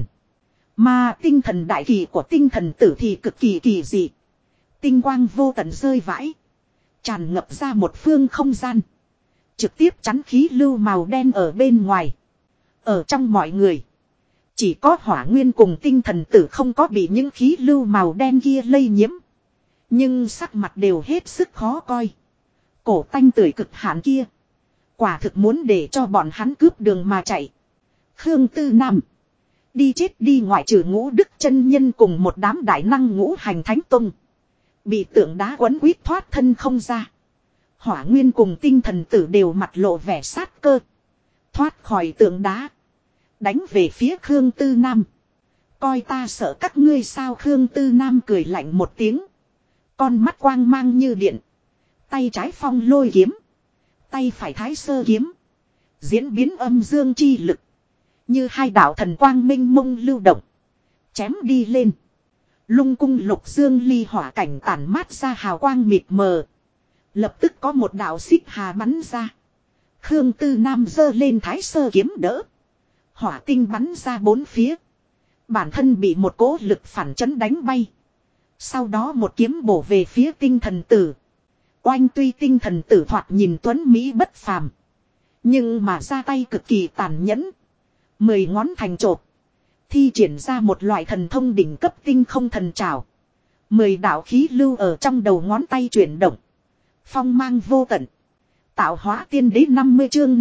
Mà tinh thần đại kỳ của tinh thần tử thì cực kỳ kỳ dị. Tinh quang vô tận rơi vãi. Tràn ngập ra một phương không gian. Trực tiếp chắn khí lưu màu đen ở bên ngoài. Ở trong mọi người. Chỉ có hỏa nguyên cùng tinh thần tử không có bị những khí lưu màu đen kia lây nhiễm. Nhưng sắc mặt đều hết sức khó coi. Cổ tanh tưởi cực hạn kia. Quả thực muốn để cho bọn hắn cướp đường mà chạy. Khương Tư Nam. Đi chết đi, ngoại trừ Ngũ Đức chân nhân cùng một đám đại năng ngũ hành thánh tông. Bị tượng đá quấn quýt thoát thân không ra. Hỏa nguyên cùng tinh thần tử đều mặt lộ vẻ sát cơ. Thoát khỏi tượng đá. Đánh về phía Khương Tư Nam. Coi ta sợ các ngươi sao? Khương Tư Nam cười lạnh một tiếng. Con mắt quang mang như điện. Tay trái phong lôi kiếm. Tay phải thái sơ kiếm. Diễn biến âm dương chi lực. Như hai đạo thần quang minh mông lưu động. Chém đi lên. Lung cung lục dương ly hỏa cảnh tản mát ra hào quang mịt mờ. Lập tức có một đạo xích hà bắn ra. Khương Tư Nam giơ lên thái sơ kiếm đỡ. Hỏa tinh bắn ra bốn phía. Bản thân bị một cỗ lực phản chấn đánh bay. Sau đó một kiếm bổ về phía tinh thần tử. Oanh, tuy tinh thần tử thoạt nhìn tuấn Mỹ bất phàm. Nhưng mà ra tay cực kỳ tàn nhẫn. 10 ngón thành chộp. Thi triển ra một loại thần thông đỉnh cấp tinh không thần trảo. 10 đạo khí lưu ở trong đầu ngón tay chuyển động. Phong mang vô tận. Tạo hóa tiên đế 50 chương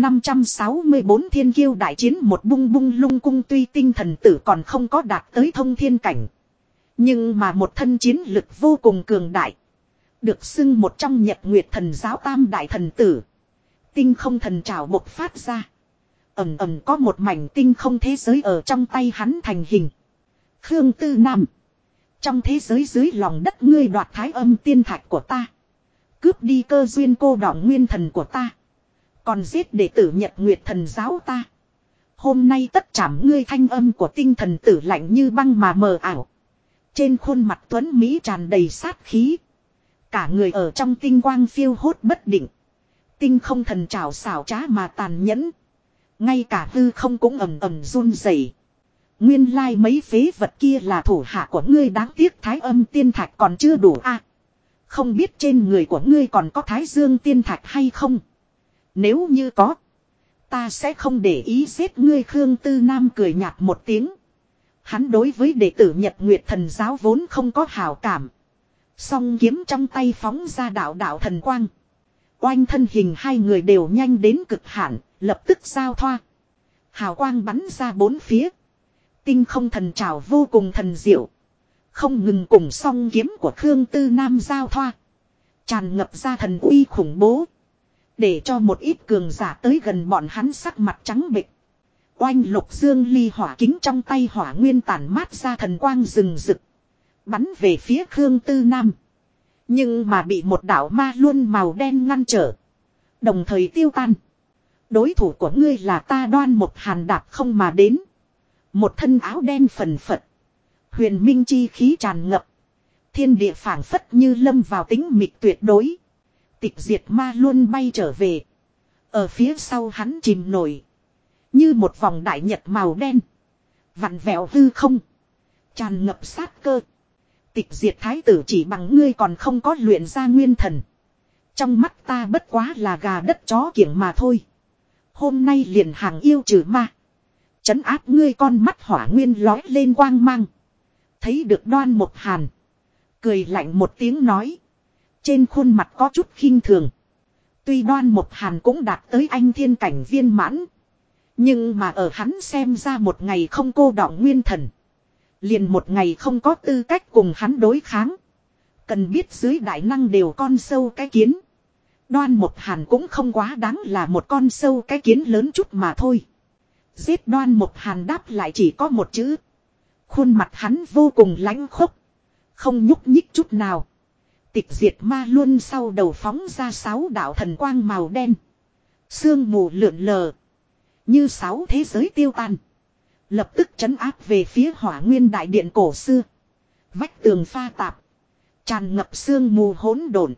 564 thiên kiêu đại chiến một bung bung lung cung. Tuy tinh thần tử còn không có đạt tới thông thiên cảnh. Nhưng mà một thân chiến lực vô cùng cường đại. Được xưng một trong Nhật Nguyệt thần giáo tam đại thần tử. Tinh không thần trảo bộc phát ra. Ầm ầm có một mảnh tinh không thế giới ở trong tay hắn thành hình. Khương Tư Nam. Trong thế giới dưới lòng đất ngươi đoạt thái âm tiên thạch của ta. Cướp đi cơ duyên cô đọng nguyên thần của ta. Còn giết đệ tử Nhật Nguyệt thần giáo ta. Hôm nay tất trảm ngươi. Thanh âm của tinh thần tử lạnh như băng mà mờ ảo. Trên khuôn mặt tuấn Mỹ tràn đầy sát khí. Cả người ở trong tinh quang phiêu hốt bất định. Tinh không thần trảo xảo trá mà tàn nhẫn. Ngay cả hư không cũng ầm ầm run rẩy. Nguyên lai mấy phế vật kia là thủ hạ của ngươi, đáng tiếc thái âm tiên thạch còn chưa đủ a. Không biết trên người của ngươi còn có thái dương tiên thạch hay không? Nếu như có, ta sẽ không để ý giết ngươi. Khương Tư Nam cười nhạt một tiếng. Hắn đối với đệ tử Nhật Nguyệt thần giáo vốn không có hảo cảm. Song kiếm trong tay phóng ra đạo đạo thần quang. Oanh, thân hình hai người đều nhanh đến cực hạn, lập tức giao thoa. Hào quang bắn ra bốn phía. Tinh không thần trảo vô cùng thần diệu. Không ngừng cùng song kiếm của Khương Tư Nam giao thoa. Tràn ngập ra thần uy khủng bố. Để cho một ít cường giả tới gần bọn hắn sắc mặt trắng bệch. Oanh, lục dương ly hỏa kính trong tay hỏa nguyên tản mát ra thần quang rừng rực. Bắn về phía Khương Tư Nam. Nhưng mà bị một đạo ma luân màu đen ngăn trở. Đồng thời tiêu tan. Đối thủ của ngươi là ta. Đoan Mộc Hàn đạp không mà đến. Một thân áo đen phần phật. Huyền minh chi khí tràn ngập. Thiên địa phảng phất như lâm vào tĩnh mịch tuyệt đối. Tịch diệt ma luôn bay trở về. Ở phía sau hắn chìm nổi. Như một vòng đại nhật màu đen. Vặn vẹo hư không. Tràn ngập sát cơ. Tịch diệt thái tử chỉ bằng ngươi còn không có luyện ra nguyên thần. Trong mắt ta bất quá là gà đất chó kiểng mà thôi. Hôm nay liền hàng yêu trừ ma. Trấn áp ngươi con mắt hỏa nguyên lói lên quang mang. Thấy được Đoan Mộc Hàn. Cười lạnh một tiếng nói. Trên khuôn mặt có chút khinh thường. Tuy Đoan Mộc Hàn cũng đạt tới anh thiên cảnh viên mãn. Nhưng mà ở hắn xem ra một ngày không cô đọng nguyên thần. Liền một ngày không có tư cách cùng hắn đối kháng. Cần biết dưới đại năng đều con sâu cái kiến. Đoan Mộc Hàn cũng không quá đáng là một con sâu cái kiến lớn chút mà thôi. Giết Đoan Mộc Hàn đáp lại chỉ có một chữ. Khuôn mặt hắn vô cùng lãnh khốc. Không nhúc nhích chút nào. Tịch diệt ma luôn sau đầu phóng ra 6 đạo thần quang màu đen. Sương mù lượn lờ. Như 6 thế giới tiêu tan. Lập tức trấn áp về phía Hỏa Nguyên đại điện cổ xưa. Vách tường pha tạp. Tràn ngập sương mù hỗn độn.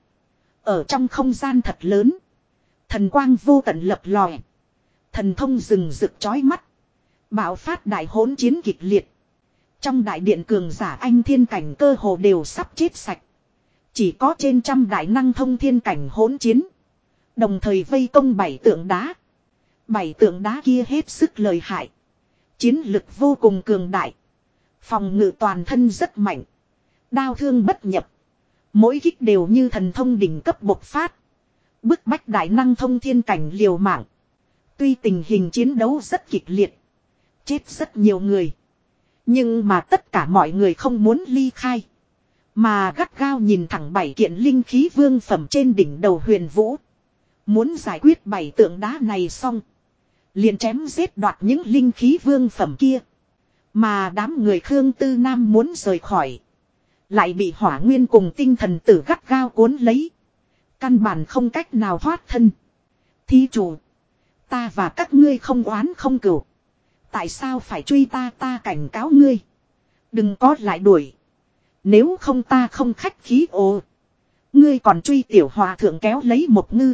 Ở trong không gian thật lớn. Thần quang vô tận lập lòe. Thần thông rừng rực chói mắt. Bạo phát đại hỗn chiến kịch liệt. Trong đại điện cường giả anh thiên cảnh cơ hồ đều sắp chết sạch. Chỉ có trên trăm đại năng thông thiên cảnh hỗn chiến. Đồng thời vây công 7 tượng đá. 7 tượng đá kia hết sức lợi hại. Chiến lực vô cùng cường đại. Phòng ngự toàn thân rất mạnh. Đao thương bất nhập. Mỗi kích đều như thần thông đỉnh cấp bộc phát. Bức bách đại năng thông thiên cảnh liều mạng. Tuy tình hình chiến đấu rất kịch liệt. Chết rất nhiều người. Nhưng mà tất cả mọi người không muốn ly khai. Mà gắt gao nhìn thẳng 7 kiện linh khí vương phẩm trên đỉnh đầu Huyền Vũ. Muốn giải quyết 7 tượng đá này xong. Liền chém giết đoạt những linh khí vương phẩm kia. Mà đám người Khương Tư Nam muốn rời khỏi. Lại bị Hỏa Nguyên cùng tinh thần tử gắt gao cuốn lấy. Căn bản không cách nào thoát thân. Thí chủ. Ta và các ngươi không oán không cừu. Tại sao phải truy ta cảnh cáo ngươi. Đừng có lại đuổi. Nếu không ta không khách khí ồ. Ngươi còn truy tiểu hòa thượng kéo lấy một ngư.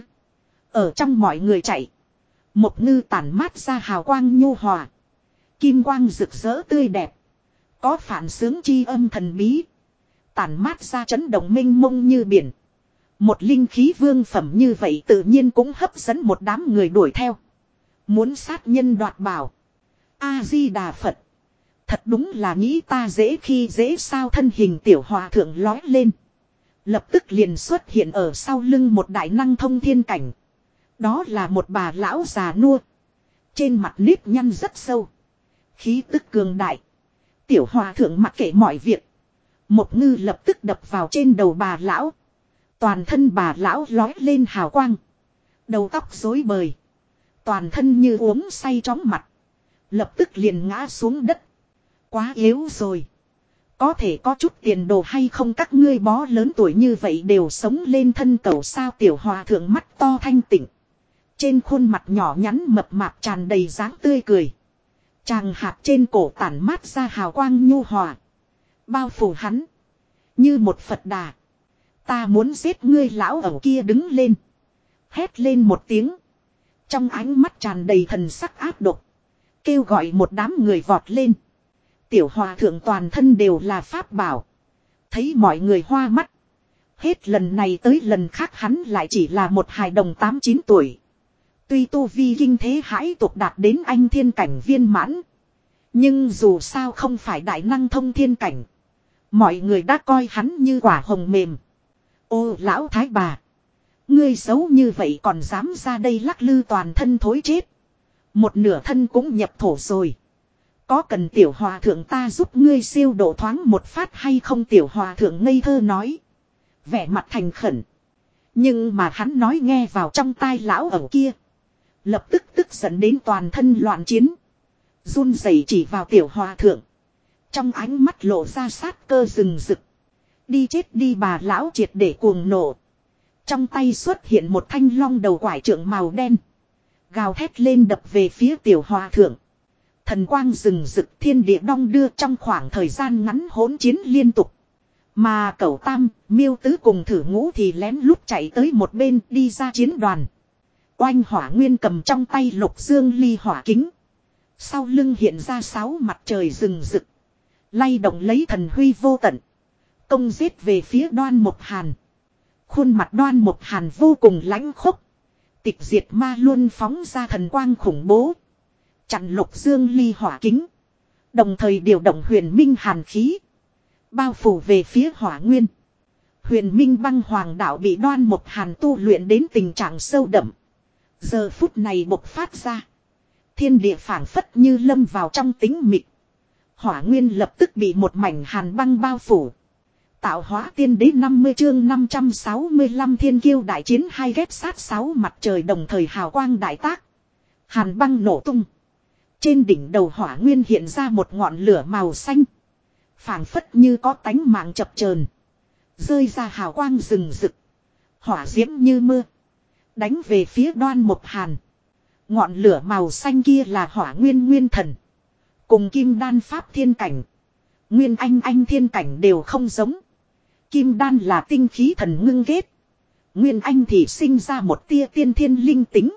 Ở trong mọi người chạy. Một ngư tản mát ra hào quang nhu hòa. Kim quang rực rỡ tươi đẹp. Có phản xướng chi âm thần bí. Tản mát ra chấn động mênh mông như biển. Một linh khí vương phẩm như vậy tự nhiên cũng hấp dẫn một đám người đuổi theo. Muốn sát nhân đoạt bảo. A-di-đà Phật. Thật đúng là nghĩ ta dễ khi dễ sao thân hình tiểu hòa thượng lói lên. Lập tức liền xuất hiện ở sau lưng một đại năng thông thiên cảnh. Đó là một bà lão già nua. Trên mặt nếp nhăn rất sâu. Khí tức cường đại. Tiểu hòa thượng mặc kệ mọi việc. Một ngư lập tức đập vào trên đầu bà lão. Toàn thân bà lão lói lên hào quang. Đầu tóc rối bời. Toàn thân như uống say chóng mặt. Lập tức liền ngã xuống đất. Quá yếu rồi. Có thể có chút tiền đồ hay không các ngươi bó lớn tuổi như vậy đều sống lên thân cầu sao tiểu hòa thượng mắt to thanh tịnh. Trên khuôn mặt nhỏ nhắn mập mạp tràn đầy dáng tươi cười. Tràng hạt trên cổ tản mát ra hào quang nhu hòa. Bao phủ hắn. Như một Phật đà. Ta muốn giết ngươi lão ẩu kia đứng lên. Hét lên một tiếng. Trong ánh mắt tràn đầy thần sắc áp độc. Kêu gọi một đám người vọt lên. Tiểu hòa thượng toàn thân đều là pháp bảo. Thấy mọi người hoa mắt. Hết lần này tới lần khác hắn lại chỉ là một hài đồng 8-9 tuổi. Tuy tu vi kinh thế hãi tục đạt đến anh thiên cảnh viên mãn. Nhưng dù sao không phải đại năng thông thiên cảnh. Mọi người đã coi hắn như quả hồng mềm. Ô lão thái bà. Ngươi xấu như vậy còn dám ra đây lắc lư toàn thân thối chết. Một nửa thân cũng nhập thổ rồi. Có cần tiểu hòa thượng ta giúp ngươi siêu độ thoáng một phát hay không tiểu hòa thượng ngây thơ nói. Vẻ mặt thành khẩn. Nhưng mà hắn nói nghe vào trong tai lão ẩu kia. Lập tức tức giận đến toàn thân loạn chiến. Run rẩy chỉ vào tiểu hòa thượng. Trong ánh mắt lộ ra sát cơ rừng rực. Đi chết đi bà lão triệt để cuồng nộ. Trong tay xuất hiện một thanh long đầu quải trượng màu đen. Gào thét lên đập về phía tiểu hòa thượng. Thần quang rừng rực thiên địa đong đưa trong khoảng thời gian ngắn hỗn chiến liên tục. Mà cẩu tam, miêu tứ cùng thử ngũ thì lén lút chạy tới một bên đi ra chiến đoàn. Oanh Hỏa Nguyên cầm trong tay Lục Dương ly hỏa kính. Sau lưng hiện ra 6 mặt trời rừng rực. Lay động lấy thần huy vô tận. Công giết về phía Đoan Mộc Hàn. Khuôn mặt Đoan Mộc Hàn vô cùng lãnh khốc. Tịch diệt ma luôn phóng ra thần quang khủng bố. Chặn Lục Dương ly hỏa kính. Đồng thời điều động huyền minh hàn khí. Bao phủ về phía Hỏa Nguyên. Huyền minh băng hoàng đạo bị Đoan Mộc Hàn tu luyện đến tình trạng sâu đậm. Giờ phút này bộc phát ra. Thiên địa phảng phất như lâm vào trong tĩnh mịch. Hỏa Nguyên lập tức bị một mảnh hàn băng bao phủ. Tạo hóa tiên đế 50 chương 565 thiên kiêu đại chiến hai ghét sát 6 mặt trời đồng thời hào quang đại tác. Hàn băng nổ tung. Trên đỉnh đầu Hỏa Nguyên hiện ra một ngọn lửa màu xanh. Phảng phất như có tánh mạng chập chờn, rơi ra hào quang rừng rực. Hỏa diễm như mưa. Đánh về phía Đoan Mộc Hàn. Ngọn lửa màu xanh kia là Hỏa Nguyên nguyên thần. Cùng Kim Đan pháp thiên cảnh. Nguyên anh thiên cảnh đều không giống. Kim Đan là tinh khí thần ngưng ghét. Nguyên anh thì sinh ra một tia tiên thiên linh tính.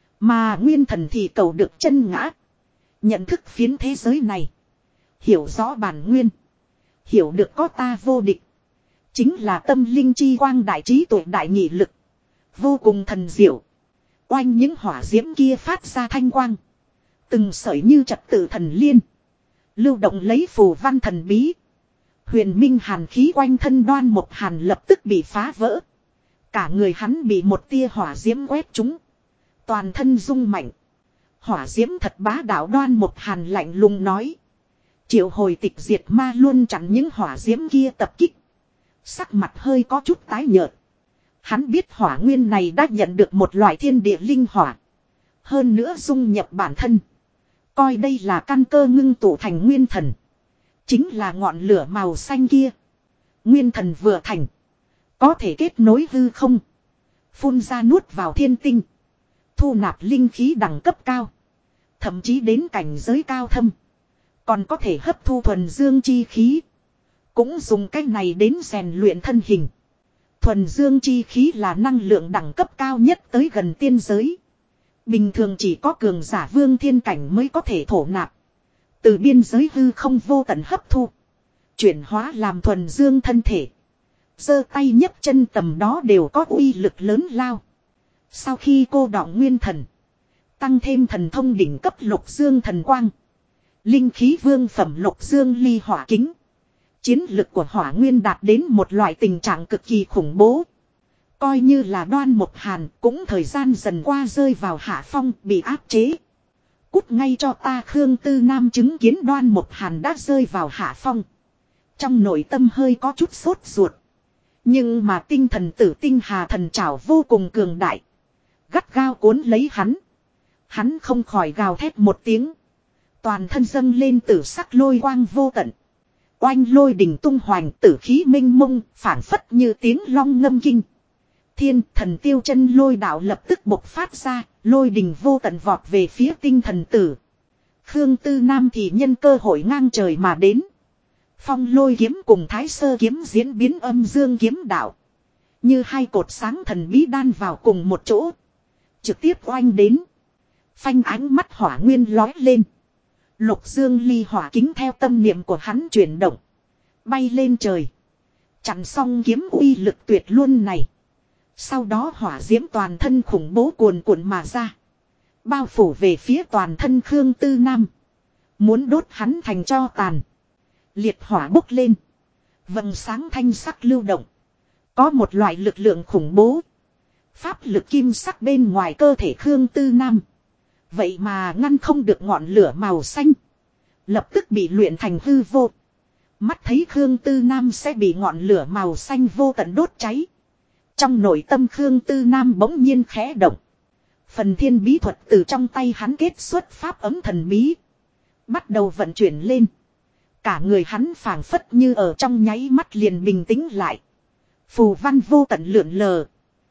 Mà nguyên thần thì cầu được chân ngã. Nhận thức phiến thế giới này. Hiểu rõ bản nguyên. Hiểu được có ta vô địch. Chính là tâm linh chi quang đại trí tuệ đại nghị lực. Vô cùng thần diệu. Oanh những hỏa diễm kia phát ra thanh quang. Từng sợi như trật tự thần liên. Lưu động lấy phù văn thần bí. Huyền minh hàn khí quanh thân Đoan Mộc Hàn lập tức bị phá vỡ. Cả người hắn bị một tia hỏa diễm quét trúng. Toàn thân rung mạnh. Hỏa diễm thật bá đạo Đoan Mộc Hàn lạnh lùng nói. Triệu hồi tịch diệt ma luôn chặn những hỏa diễm kia tập kích. Sắc mặt hơi có chút tái nhợt. Hắn biết hỏa nguyên này đã nhận được một loại thiên địa linh hỏa. Hơn nữa dung nhập bản thân. Coi đây là căn cơ ngưng tụ thành nguyên thần. Chính là ngọn lửa màu xanh kia. Nguyên thần vừa thành. Có thể kết nối hư không. Phun ra nuốt vào thiên tinh. Thu nạp linh khí đẳng cấp cao. Thậm chí đến cảnh giới cao thâm. Còn có thể hấp thu thuần dương chi khí. Cũng dùng cách này đến rèn luyện thân hình. Thuần dương chi khí là năng lượng đẳng cấp cao nhất tới gần tiên giới. Bình thường chỉ có cường giả vương thiên cảnh mới có thể thổ nạp. Từ biên giới hư không vô tận hấp thu. Chuyển hóa làm thuần dương thân thể. Giơ tay nhấc chân tầm đó đều có uy lực lớn lao. Sau khi cô đọng nguyên thần. Tăng thêm thần thông đỉnh cấp lục dương thần quang. Linh khí vương phẩm lục dương ly hỏa kính. Chiến lực của hỏa nguyên đạt đến một loại tình trạng cực kỳ khủng bố. Coi như là Đoan Mộc Hàn cũng thời gian dần qua rơi vào hạ phong bị áp chế. Cút ngay cho ta Khương Tư Nam chứng kiến Đoan Mộc Hàn đã rơi vào hạ phong. Trong nội tâm hơi có chút sốt ruột. Nhưng mà tinh thần tử tinh hà thần trảo vô cùng cường đại. Gắt gao cuốn lấy hắn. Hắn không khỏi gào thét một tiếng. Toàn thân dâng lên tử sắc lôi quang vô tận. Oanh lôi đỉnh tung hoành tử khí minh mông phảng phất như tiếng long ngâm kinh. Thiên thần tiêu chân lôi đạo lập tức bộc phát ra, lôi đỉnh vô tận vọt về phía tinh thần tử. Khương Tư Nam thì nhân cơ hội ngang trời mà đến. Phong lôi kiếm cùng thái sơ kiếm diễn biến âm dương kiếm đạo. Như hai cột sáng thần bí đan vào cùng một chỗ. Trực tiếp oanh đến. Phanh ánh mắt hỏa nguyên lói lên. Lục dương ly hỏa kính theo tâm niệm của hắn chuyển động. Bay lên trời. Chặn xong kiếm uy lực tuyệt luôn này. Sau đó hỏa diễm toàn thân khủng bố cuồn cuộn mà ra. Bao phủ về phía toàn thân Khương Tư Nam. Muốn đốt hắn thành tro tàn. Liệt hỏa bốc lên. Vầng sáng thanh sắc lưu động. Có một loại lực lượng khủng bố. Pháp lực kim sắc bên ngoài cơ thể Khương Tư Nam. Vậy mà ngăn không được ngọn lửa màu xanh. Lập tức bị luyện thành hư vô. Mắt thấy Khương Tư Nam sẽ bị ngọn lửa màu xanh vô tận đốt cháy. Trong nội tâm Khương Tư Nam bỗng nhiên khẽ động. Phần thiên bí thuật từ trong tay hắn kết xuất pháp ấm thần bí. Bắt đầu vận chuyển lên. Cả người hắn phảng phất như ở trong nháy mắt liền bình tĩnh lại. Phù văn vô tận lượn lờ.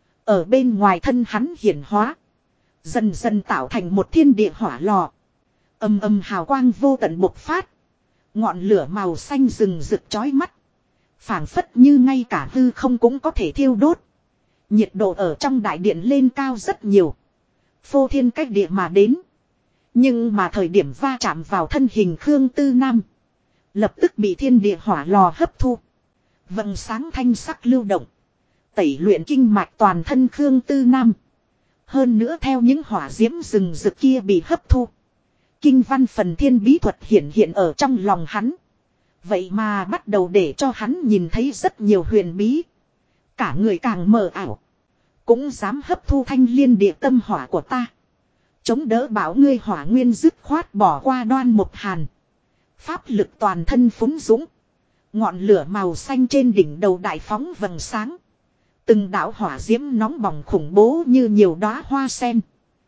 Ở bên ngoài thân hắn hiển hóa. Dần dần tạo thành một thiên địa hỏa lò. Âm âm hào quang vô tận bộc phát. Ngọn lửa màu xanh rừng rực chói mắt. Phảng phất như ngay cả hư không cũng có thể thiêu đốt. Nhiệt độ ở trong đại điện lên cao rất nhiều. Phô thiên cách địa mà đến. Nhưng mà thời điểm va chạm vào thân hình Khương Tư Nam. Lập tức bị thiên địa hỏa lò hấp thu. Vầng sáng thanh sắc lưu động. Tẩy luyện kinh mạch toàn thân Khương Tư Nam. Hơn nữa theo những hỏa diễm rừng rực kia bị hấp thu. Kinh văn phần thiên bí thuật hiện ở trong lòng hắn. Vậy mà bắt đầu để cho hắn nhìn thấy rất nhiều huyền bí. Cả người càng mờ ảo. Cũng dám hấp thu thanh liên địa tâm hỏa của ta. Chống đỡ bảo ngươi hỏa nguyên dứt khoát bỏ qua Đoan Mục Hàn. Pháp lực toàn thân phúng dũng. Ngọn lửa màu xanh trên đỉnh đầu đại phóng vầng sáng. Từng đạo hỏa diễm nóng bỏng khủng bố như nhiều đóa hoa sen.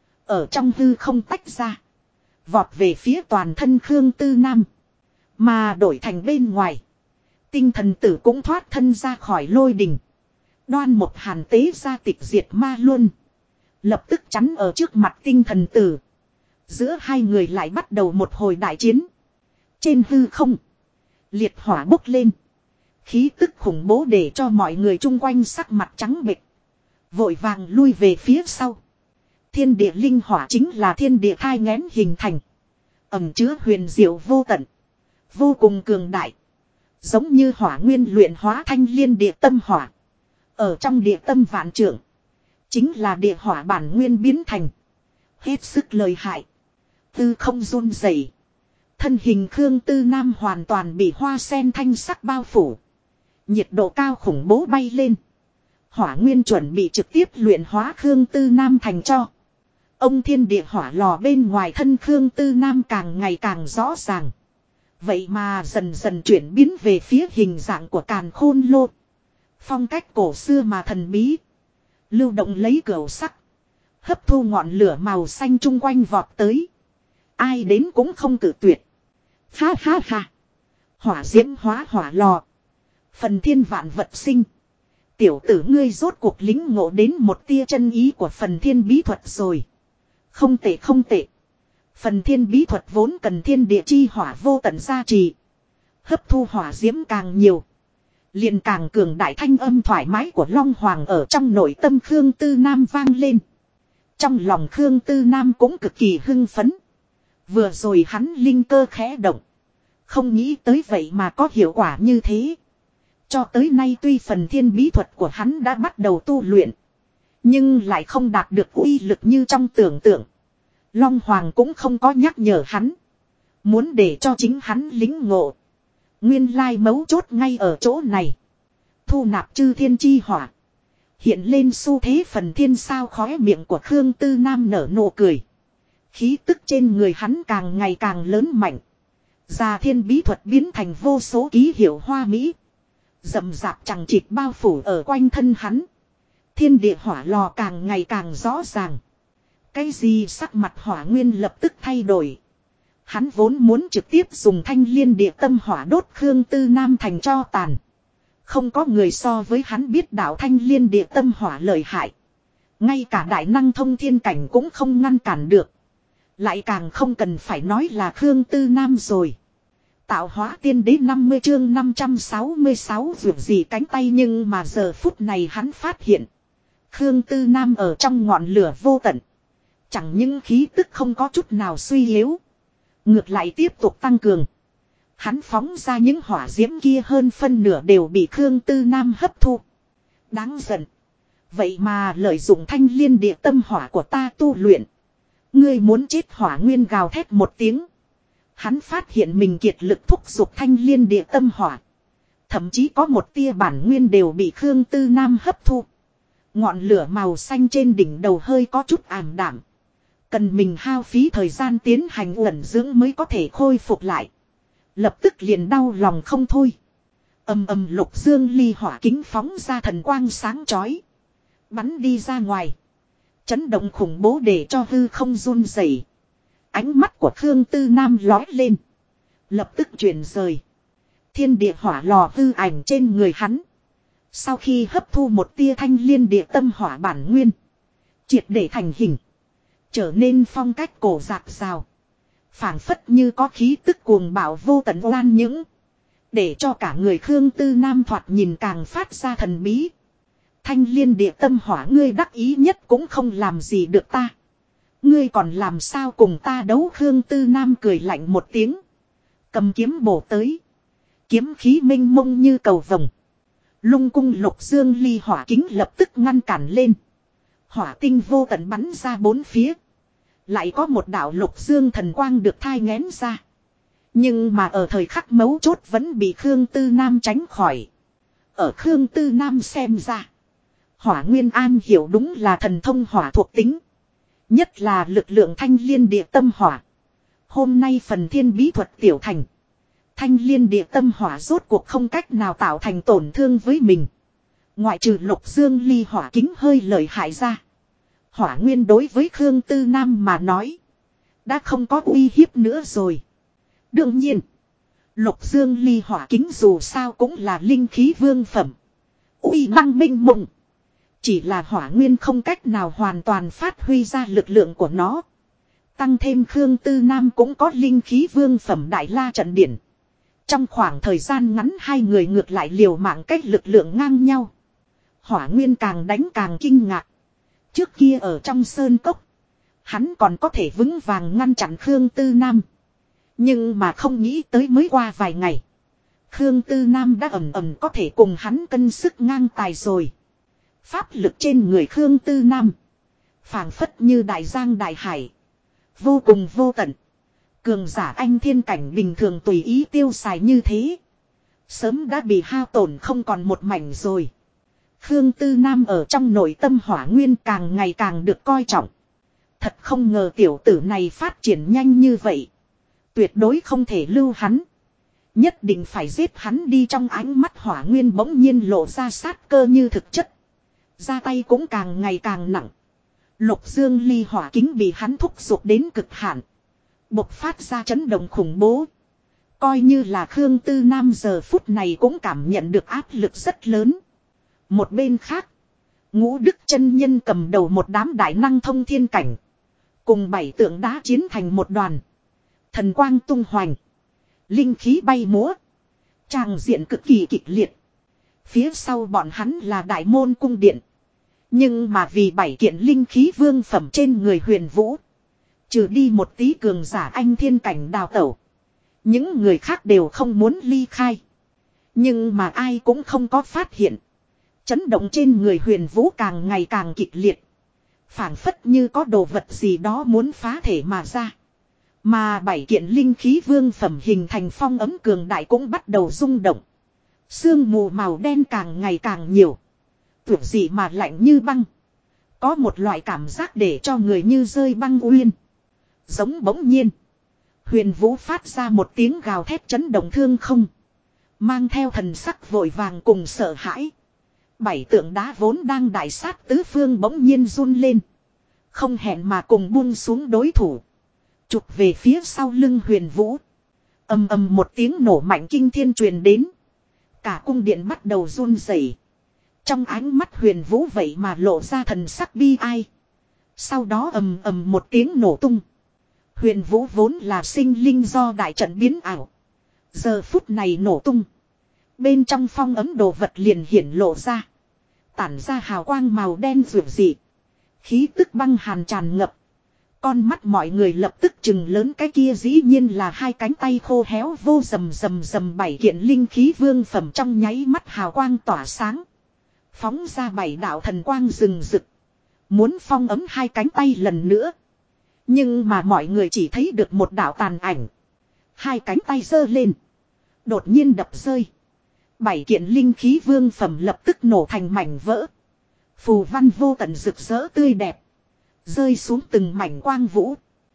Ở trong hư không tách ra. Vọt về phía toàn thân Khương Tư Nam. Mà đổi thành bên ngoài. Tinh thần tử cũng thoát thân ra khỏi lôi đình. Đoan Mục Hàn tế ra tịch diệt ma luân. Lập tức chắn ở trước mặt tinh thần tử. Giữa hai người lại bắt đầu một hồi đại chiến. Trên hư không. Liệt hỏa bốc lên. Khí tức khủng bố để cho mọi người chung quanh sắc mặt trắng bệch. Vội vàng lui về phía sau. Thiên địa linh hỏa chính là thiên địa thai nghén hình thành. Ẩn chứa huyền diệu vô tận. Vô cùng cường đại. Giống như hỏa nguyên luyện hóa thanh liên địa tâm hỏa. Ở trong địa tâm vạn trượng. Chính là địa hỏa bản nguyên biến thành. Hết sức lợi hại. Tư không run rẩy. Thân hình Khương Tư Nam hoàn toàn bị hoa sen thanh sắc bao phủ. Nhiệt độ cao khủng bố bay lên. Hỏa nguyên chuẩn bị trực tiếp luyện hóa Khương Tư Nam thành cho. Ông thiên địa hỏa lò bên ngoài thân Khương Tư Nam càng ngày càng rõ ràng. Vậy mà dần dần chuyển biến về phía hình dạng của càn khôn lô. Phong cách cổ xưa mà thần bí. Lưu động lấy cửu sắc. Hấp thu ngọn lửa màu xanh chung quanh vọt tới. Ai đến cũng không cử tuyệt. Ha ha ha. Hỏa diễm hóa hỏa lò. Phần thiên vạn vật sinh. Tiểu tử ngươi rốt cuộc lính ngộ đến một tia chân ý của phần thiên bí thuật rồi. Không tệ không tệ. Phần thiên bí thuật vốn cần thiên địa chi hỏa vô tận gia trì. Hấp thu hỏa diễm càng nhiều. Liền càng cường đại thanh âm thoải mái của Long Hoàng ở trong nội tâm Khương Tư Nam vang lên. Trong lòng Khương Tư Nam cũng cực kỳ hưng phấn. Vừa rồi hắn linh cơ khẽ động. Không nghĩ tới vậy mà có hiệu quả như thế. Cho tới nay tuy phần thiên bí thuật của hắn đã bắt đầu tu luyện. Nhưng lại không đạt được uy lực như trong tưởng tượng. Long Hoàng cũng không có nhắc nhở hắn. Muốn để cho chính hắn lính ngộ. Nguyên lai mấu chốt ngay ở chỗ này. Thu nạp chư thiên chi hỏa. Hiện lên xu thế phần thiên sao khóe miệng của Khương Tư Nam nở nụ cười. Khí tức trên người hắn càng ngày càng lớn mạnh. Già thiên bí thuật biến thành vô số ký hiệu hoa mỹ. Rậm rạp chẳng chịt bao phủ ở quanh thân hắn. Thiên địa hỏa lò càng ngày càng rõ ràng. Cái gì sắc mặt hỏa nguyên lập tức thay đổi. Hắn vốn muốn trực tiếp dùng thanh liên địa tâm hỏa đốt Khương Tư Nam thành tro tàn. Không có người so với hắn biết đạo thanh liên địa tâm hỏa lợi hại. Ngay cả đại năng thông thiên cảnh cũng không ngăn cản được. Lại càng không cần phải nói là Khương Tư Nam rồi. Tạo hóa tiên đế 50 chương 566 vượt gì cánh tay nhưng mà giờ phút này hắn phát hiện. Khương Tư Nam ở trong ngọn lửa vô tận. Chẳng những khí tức không có chút nào suy yếu. Ngược lại tiếp tục tăng cường. Hắn phóng ra những hỏa diễm kia hơn phân nửa đều bị Khương Tư Nam hấp thu. Đáng giận. Vậy mà lợi dụng thanh liên địa tâm hỏa của ta tu luyện. Ngươi muốn chết hỏa nguyên gào thét một tiếng. Hắn phát hiện mình kiệt lực thúc giục thanh liên địa tâm hỏa. Thậm chí có một tia bản nguyên đều bị Khương Tư Nam hấp thu. Ngọn lửa màu xanh trên đỉnh đầu hơi có chút ảm đạm. Cần mình hao phí thời gian tiến hành ẩn dưỡng mới có thể khôi phục lại. Lập tức liền đau lòng không thôi. Ầm ầm lục dương ly hỏa kính phóng ra thần quang sáng chói. Bắn đi ra ngoài. Chấn động khủng bố để cho hư không run rẩy. Ánh mắt của Khương Tư Nam lói lên. Lập tức chuyển rời. Thiên địa hỏa lò hư ảnh trên người hắn. Sau khi hấp thu một tia thanh liên địa tâm hỏa bản nguyên. Triệt để thành hình. Trở nên phong cách cổ rạc rào. Phảng phất như có khí tức cuồng bạo vô tận oan những. Để cho cả người Khương Tư Nam thoạt nhìn càng phát ra thần bí. Thanh liên địa tâm hỏa ngươi đắc ý nhất cũng không làm gì được ta. Ngươi còn làm sao cùng ta đấu. Khương Tư Nam cười lạnh một tiếng. Cầm kiếm bổ tới. Kiếm khí minh mông như cầu vồng. Lung cung lục dương ly hỏa kính lập tức ngăn cản lên. Hỏa tinh vô tận bắn ra bốn phía. Lại có một đạo lục dương thần quang được thai nghén ra. Nhưng mà ở thời khắc mấu chốt vẫn bị Khương Tư Nam tránh khỏi. Ở Khương Tư Nam xem ra. Hỏa Nguyên An hiểu đúng là thần thông hỏa thuộc tính. Nhất là lực lượng thanh liên địa tâm hỏa. Hôm nay phần thiên bí thuật tiểu thành. Thanh liên địa tâm hỏa rốt cuộc không cách nào tạo thành tổn thương với mình. Ngoại trừ lục dương ly hỏa kính hơi lợi hại ra. Hỏa Nguyên đối với Khương Tư Nam mà nói. Đã không có uy hiếp nữa rồi. Đương nhiên. Lục dương ly hỏa kính dù sao cũng là linh khí vương phẩm. Uy năng minh mộng. Chỉ là Hỏa Nguyên không cách nào hoàn toàn phát huy ra lực lượng của nó. Tăng thêm Khương Tư Nam cũng có linh khí vương phẩm đại la trận điển. Trong khoảng thời gian ngắn hai người ngược lại liều mạng cách lực lượng ngang nhau. Hỏa Nguyên càng đánh càng kinh ngạc. Trước kia ở trong sơn cốc. Hắn còn có thể vững vàng ngăn chặn Khương Tư Nam. Nhưng mà không nghĩ tới mới qua vài ngày. Khương Tư Nam đã ầm ầm có thể cùng hắn cân sức ngang tài rồi. Pháp lực trên người Khương Tư Nam. Phảng phất như đại giang đại hải. Vô cùng vô tận. Cường giả anh thiên cảnh bình thường tùy ý tiêu xài như thế. Sớm đã bị hao tổn không còn một mảnh rồi. Khương Tư Nam ở trong nội tâm Hỏa Nguyên càng ngày càng được coi trọng. Thật không ngờ tiểu tử này phát triển nhanh như vậy. Tuyệt đối không thể lưu hắn. Nhất định phải giết hắn đi. Trong ánh mắt Hỏa Nguyên bỗng nhiên lộ ra sát cơ như thực chất. Ra tay cũng càng ngày càng nặng. Lục dương ly hỏa kính bị hắn thúc giục đến cực hạn. Bộc phát ra chấn động khủng bố. Coi như là Khương Tư Nam giờ phút này cũng cảm nhận được áp lực rất lớn. Một bên khác. Ngũ Đức chân nhân cầm đầu một đám đại năng thông thiên cảnh. Cùng 7 tượng đá chiến thành một đoàn. Thần quang tung hoành. Linh khí bay múa. Tràng diện cực kỳ kịch liệt. Phía sau bọn hắn là Đại Môn cung điện. Nhưng mà vì 7 kiện linh khí vương phẩm trên người Huyền Vũ. Trừ đi một tí cường giả anh thiên cảnh đào tẩu. Những người khác đều không muốn ly khai. Nhưng mà ai cũng không có phát hiện. Chấn động trên người Huyền Vũ càng ngày càng kịch liệt. Phảng phất như có đồ vật gì đó muốn phá thể mà ra. Mà 7 kiện linh khí vương phẩm hình thành phong ấm cường đại cũng bắt đầu rung động. Sương mù màu đen càng ngày càng nhiều. Tưởng gì mà lạnh như băng. Có một loại cảm giác để cho người như rơi băng uyên. Giống bỗng nhiên. Huyền Vũ phát ra một tiếng gào thét chấn động thương không. Mang theo thần sắc vội vàng cùng sợ hãi. 7 tượng đá vốn đang đại sát tứ phương bỗng nhiên run lên. Không hẹn mà cùng buông xuống đối thủ. Chụp về phía sau lưng Huyền Vũ. Ầm ầm một tiếng nổ mạnh kinh thiên truyền đến. Cả cung điện bắt đầu run rẩy. Trong ánh mắt Huyền Vũ vậy mà lộ ra thần sắc bi ai. Sau đó ầm ầm một tiếng nổ tung. Huyền Vũ vốn là sinh linh do đại trận biến ảo. Giờ phút này nổ tung. Bên trong phong ấm đồ vật liền hiển lộ ra. Tản ra hào quang màu đen rượu dị. Khí tức băng hàn tràn ngập. Con mắt mọi người lập tức chừng lớn, cái kia dĩ nhiên là hai cánh tay khô héo vô rầm rầm rầm 7 kiện linh khí vương phẩm trong nháy mắt hào quang tỏa sáng. Phóng ra 7 đạo thần quang rừng rực. Muốn phong ấm hai cánh tay lần nữa. Nhưng mà mọi người chỉ thấy được một đạo tàn ảnh. Hai cánh tay giơ lên. Đột nhiên đập rơi. 7 kiện linh khí vương phẩm lập tức nổ thành mảnh vỡ. Phù văn vô tận rực rỡ tươi đẹp. Rơi xuống từng mảnh quang vũ.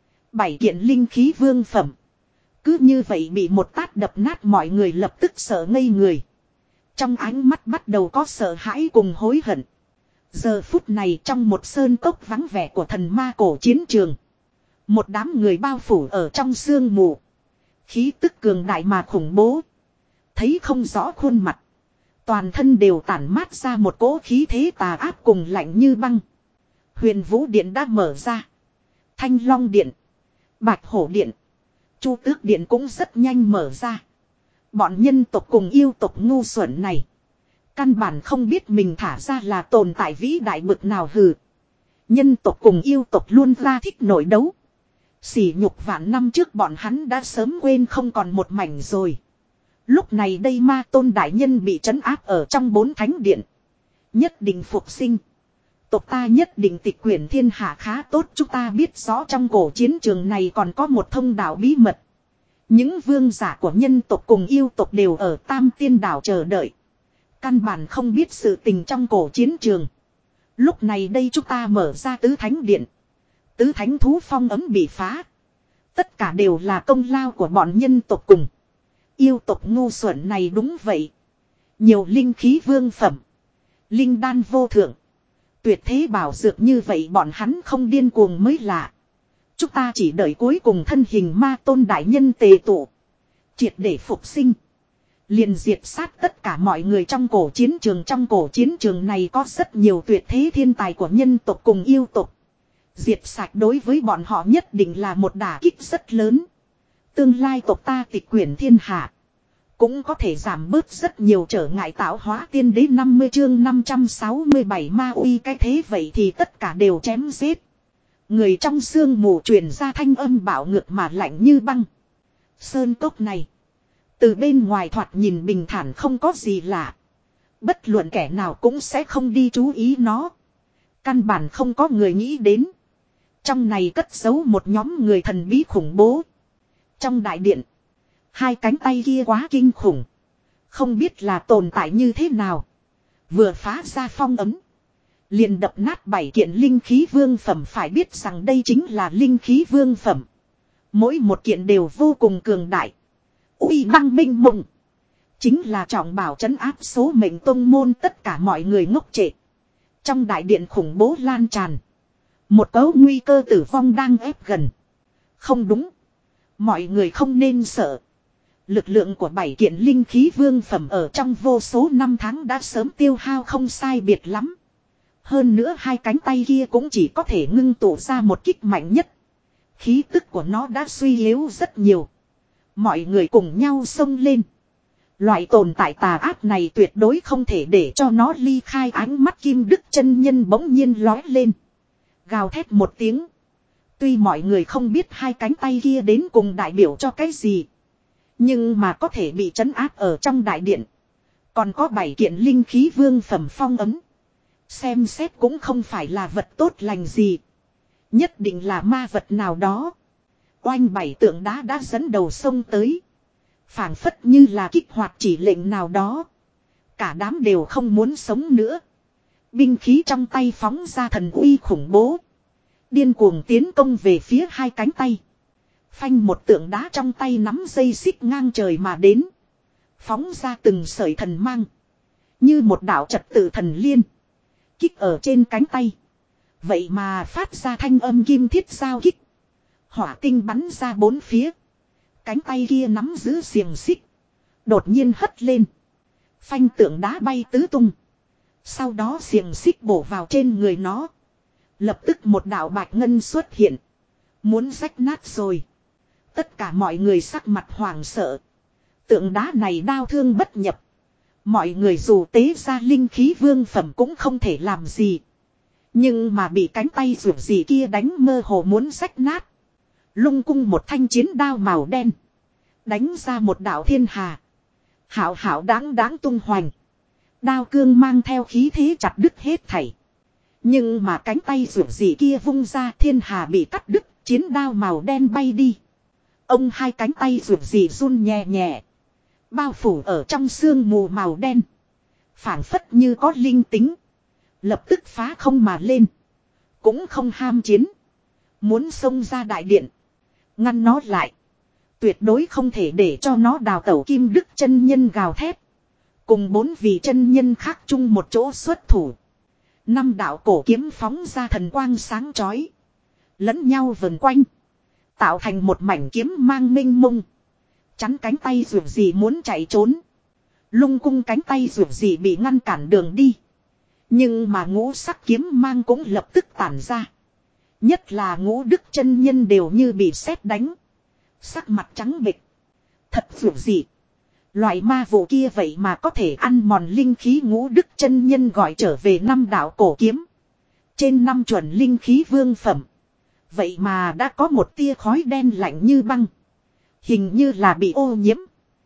7 kiện linh khí vương phẩm. Cứ như vậy bị một tát đập nát, mọi người lập tức sợ ngây người. Trong ánh mắt bắt đầu có sợ hãi cùng hối hận. Giờ phút này trong một sơn cốc vắng vẻ của thần ma cổ chiến trường. Một đám người bao phủ ở trong sương mù. Khí tức cường đại mà khủng bố. Thấy không rõ khuôn mặt. Toàn thân đều tản mát ra một cỗ khí thế tà áp cùng lạnh như băng. Huyền Vũ Điện đã mở ra. Thanh Long Điện, Bạch Hổ Điện, Chu Tước Điện cũng rất nhanh mở ra. Bọn nhân tộc cùng yêu tộc ngu xuẩn này. Căn bản không biết mình thả ra là tồn tại vĩ đại bực nào hừ. Nhân tộc cùng yêu tộc luôn ra thích nổi đấu. Sỉ nhục vạn năm trước bọn hắn đã sớm quên không còn một mảnh rồi. Lúc này đây ma tôn đại nhân bị trấn áp ở trong 4 thánh điện. Nhất định phục sinh. Tộc ta nhất định tịch quyển thiên hạ khá tốt. Chúng ta biết rõ trong cổ chiến trường này còn có một thông đạo bí mật. Những vương giả của nhân tộc cùng yêu tộc đều ở Tam Tiên Đảo chờ đợi. Căn bản không biết sự tình trong cổ chiến trường. Lúc này đây chúng ta mở ra tứ thánh điện. Tứ thánh thú phong ấm bị phá. Tất cả đều là công lao của bọn nhân tộc cùng. Yêu tộc ngu xuẩn này đúng vậy. Nhiều linh khí vương phẩm. Linh đan vô thượng. Tuyệt thế bảo dược như vậy bọn hắn không điên cuồng mới lạ. Chúng ta chỉ đợi cuối cùng thân hình ma tôn đại nhân tề tụ. Triệt để phục sinh. Liền diệt sát tất cả mọi người trong cổ chiến trường. Trong cổ chiến trường này có rất nhiều tuyệt thế thiên tài của nhân tộc cùng yêu tộc. Diệt sạch đối với bọn họ nhất định là một đả kích rất lớn. Tương lai tộc ta tịch quyển thiên hạ. Cũng có thể giảm bớt rất nhiều trở ngại tạo hóa tiên đế 50 chương 567 ma uy cái thế vậy thì tất cả đều chém giết. Người trong sương mù truyền ra thanh âm bạo ngược mà lạnh như băng. Sơn cốc này. Từ bên ngoài thoạt nhìn bình thản không có gì lạ. Bất luận kẻ nào cũng sẽ không đi chú ý nó. Căn bản không có người nghĩ đến. Trong này cất giấu một nhóm người thần bí khủng bố. Trong đại điện. 2 cánh tay kia quá kinh khủng. Không biết là tồn tại như thế nào. Vừa phá ra phong ấm. Liền đập nát 7 kiện linh khí vương phẩm. Phải biết rằng đây chính là linh khí vương phẩm. Mỗi một kiện đều vô cùng cường đại. Uy năng minh mộng. Chính là trọng bảo trấn áp số mệnh tông môn tất cả mọi người ngốc trệ. Trong đại điện khủng bố lan tràn. Một cấu nguy cơ tử vong đang ép gần. Không đúng. Mọi người không nên sợ. Lực lượng của 7 kiện linh khí vương phẩm ở trong vô số năm tháng đã sớm tiêu hao không sai biệt lắm. Hơn nữa 2 cánh tay kia cũng chỉ có thể ngưng tụ ra một kích mạnh nhất. Khí tức của nó đã suy yếu rất nhiều. Mọi người cùng nhau xông lên. Loại tồn tại tà ác này tuyệt đối không thể để cho nó ly khai ánh mắt Kim Đức chân nhân bỗng nhiên lói lên. Gào thét một tiếng. Tuy mọi người không biết 2 cánh tay kia đến cùng đại biểu cho cái gì. Nhưng mà có thể bị trấn áp ở trong đại điện. Còn có 7 kiện linh khí vương phẩm phong ấm. Xem xét cũng không phải là vật tốt lành gì. Nhất định là ma vật nào đó. Oanh 7 tượng đá đã dẫn đầu sông tới. Phảng phất như là kích hoạt chỉ lệnh nào đó. Cả đám đều không muốn sống nữa. Binh khí trong tay phóng ra thần uy khủng bố. Điên cuồng tiến công về phía 2 cánh tay. Phanh một tượng đá trong tay nắm dây xích ngang trời mà đến. Phóng ra từng sợi thần mang. Như một đạo trật tự thần liên. Kích ở trên cánh tay. Vậy mà phát ra thanh âm kim thiết giao kích. Hỏa tinh bắn ra 4 phía. Cánh tay kia nắm giữ xiềng xích. Đột nhiên hất lên. Phanh tượng đá bay tứ tung. Sau đó xiềng xích bổ vào trên người nó. Lập tức một đạo bạch ngân xuất hiện. Muốn rách nát rồi. Tất cả mọi người sắc mặt hoảng sợ. Tượng đá này đau thương bất nhập. Mọi người dù tế ra linh khí vương phẩm cũng không thể làm gì. Nhưng mà bị cánh tay rủi gì kia đánh mơ hồ muốn rách nát. Lung cung một thanh chiến đao màu đen. Đánh ra một đạo thiên hà. Hảo hảo đáng tung hoành. Đao cương mang theo khí thế chặt đứt hết thảy. Nhưng mà cánh tay rủi gì kia vung ra thiên hà bị cắt đứt. Chiến đao màu đen bay đi. Ông 2 cánh tay rủi gì run nhẹ nhẹ. Bao phủ ở trong sương mù màu đen. Phảng phất như có linh tính. Lập tức phá không mà lên. Cũng không ham chiến. Muốn xông ra đại điện. Ngăn nó lại. Tuyệt đối không thể để cho nó đào tẩu. Kim Đức chân nhân gào thét. Cùng 4 vị chân nhân khác chung một chỗ xuất thủ. 5 đạo cổ kiếm phóng ra thần quang sáng chói. Lẫn nhau vần quanh. Tạo thành một mảnh kiếm mang minh mông. Chắn cánh tay dù gì muốn chạy trốn. Lung cung cánh tay dù gì bị ngăn cản đường đi. Nhưng mà ngũ sắc kiếm mang cũng lập tức tản ra. Nhất là Ngũ Đức chân nhân đều như bị sét đánh. Sắc mặt trắng bệch. Thật dù gì. Loại ma vụ kia vậy mà có thể ăn mòn linh khí. Ngũ Đức chân nhân gọi trở về 5 đạo cổ kiếm. Trên 5 chuẩn linh khí vương phẩm. Vậy mà đã có một tia khói đen lạnh như băng. Hình như là bị ô nhiễm.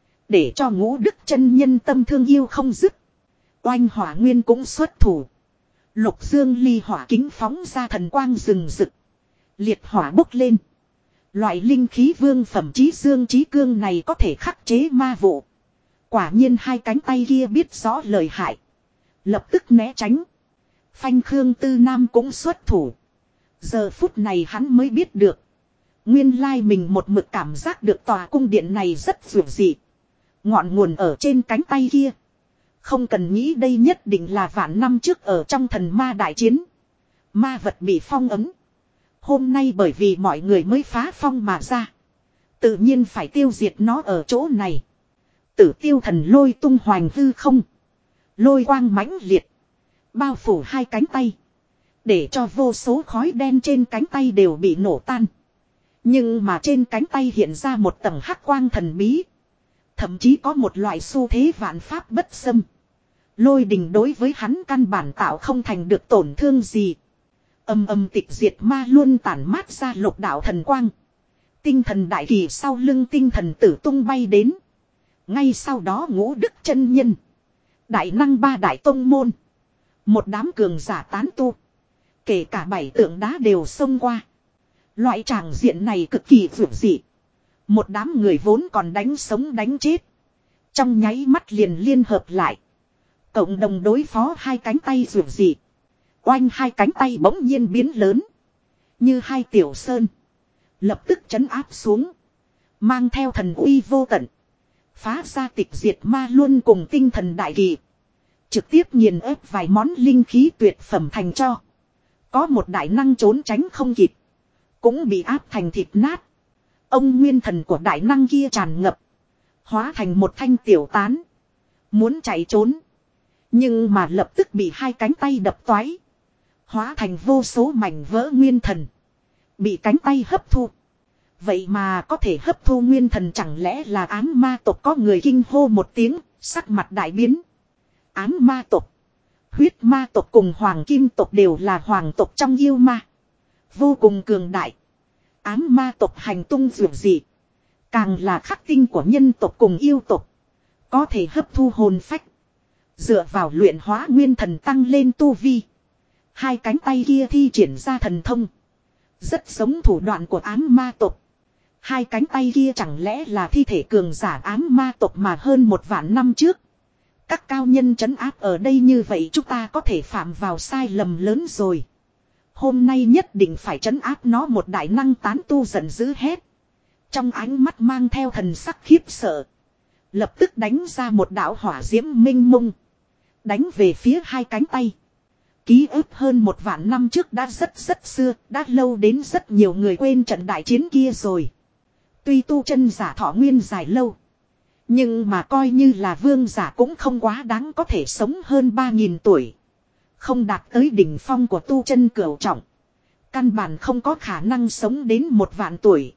Để cho Ngũ Đức chân nhân tâm thương yêu không dứt. Oanh Hỏa Nguyên cũng xuất thủ. Lục Dương ly hỏa kính phóng ra thần quang rừng rực. Liệt hỏa bốc lên. Loại linh khí vương phẩm chí dương chí cương này có thể khắc chế ma vụ. Quả nhiên hai cánh tay kia biết rõ lời hại. Lập tức né tránh. Phanh Khương Tư Nam cũng xuất thủ. Giờ phút này hắn mới biết được. Nguyên lai mình một mực cảm giác được tòa cung điện này rất dữ dị. Ngọn nguồn ở trên cánh tay kia. Không cần nghĩ đây nhất định là vạn năm trước ở trong thần ma đại chiến. Ma vật bị phong ấn. Hôm nay bởi vì mọi người mới phá phong mà ra. Tự nhiên phải tiêu diệt nó ở chỗ này. Tử tiêu thần lôi tung hoành hư không. Lôi quang mãnh liệt. Bao phủ hai cánh tay. Để cho vô số khói đen trên cánh tay đều bị nổ tan. Nhưng mà trên cánh tay hiện ra một tầng hắc quang thần bí. Thậm chí có một loại xu thế vạn pháp bất xâm. Lôi đình đối với hắn căn bản tạo không thành được tổn thương gì. Âm âm tịch diệt ma luôn tản mát ra lục đạo thần quang. Tinh thần đại kỳ sau lưng tinh thần tử tung bay đến. Ngay sau đó Ngũ Đức chân nhân. Đại năng ba đại tông môn. Một đám cường giả tán tu. Kể cả 7 tượng đá đều xông qua. Loại tràng diện này cực kỳ vượt dị. Một đám người vốn còn đánh sống đánh chết. Trong nháy mắt liền liên hợp lại. Cộng đồng đối phó hai cánh tay vượt dị. Oanh hai cánh tay bỗng nhiên biến lớn. Như hai tiểu sơn. Lập tức trấn áp xuống. Mang theo thần uy vô tận. Phá ra tịch diệt ma luôn cùng tinh thần đại kỳ. Trực tiếp nghiền ép vài món linh khí tuyệt phẩm thành cho. Có một đại năng trốn tránh không kịp. Cũng bị áp thành thịt nát. Ông nguyên thần của đại năng kia tràn ngập. Hóa thành một thanh tiểu tán. Muốn chạy trốn. Nhưng mà lập tức bị hai cánh tay đập toái. Hóa thành vô số mảnh vỡ nguyên thần. Bị cánh tay hấp thu. Vậy mà có thể hấp thu nguyên thần chẳng lẽ là ám ma tộc. Có người kinh hô một tiếng. Sắc mặt đại biến. Ám ma tộc. Huyết ma tộc cùng hoàng kim tộc đều là hoàng tộc trong yêu ma. Vô cùng cường đại. Ám ma tộc hành tung dường dị. Càng là khắc tinh của nhân tộc cùng yêu tộc. Có thể hấp thu hồn phách. Dựa vào luyện hóa nguyên thần tăng lên tu vi. Hai cánh tay kia thi triển ra thần thông. Rất giống thủ đoạn của ám ma tộc. Hai cánh tay kia chẳng lẽ là thi thể cường giả ám ma tộc mà hơn 1.000 năm trước. Các cao nhân trấn áp ở đây như vậy chúng ta có thể phạm vào sai lầm lớn rồi. Hôm nay nhất định phải trấn áp nó. Một đại năng tán tu giận dữ hét. Trong ánh mắt mang theo thần sắc khiếp sợ. Lập tức đánh ra một đạo hỏa diễm minh mông. Đánh về phía hai cánh tay. Ký ức hơn 1.000 năm trước đã rất xưa. Đã lâu đến rất nhiều người quên trận đại chiến kia rồi. Tuy tu chân giả thọ nguyên dài lâu. Nhưng mà coi như là vương giả cũng không quá đáng có thể sống hơn 3.000 tuổi. Không đạt tới đỉnh phong của tu chân cửu trọng. Căn bản không có khả năng sống đến 1.000 tuổi.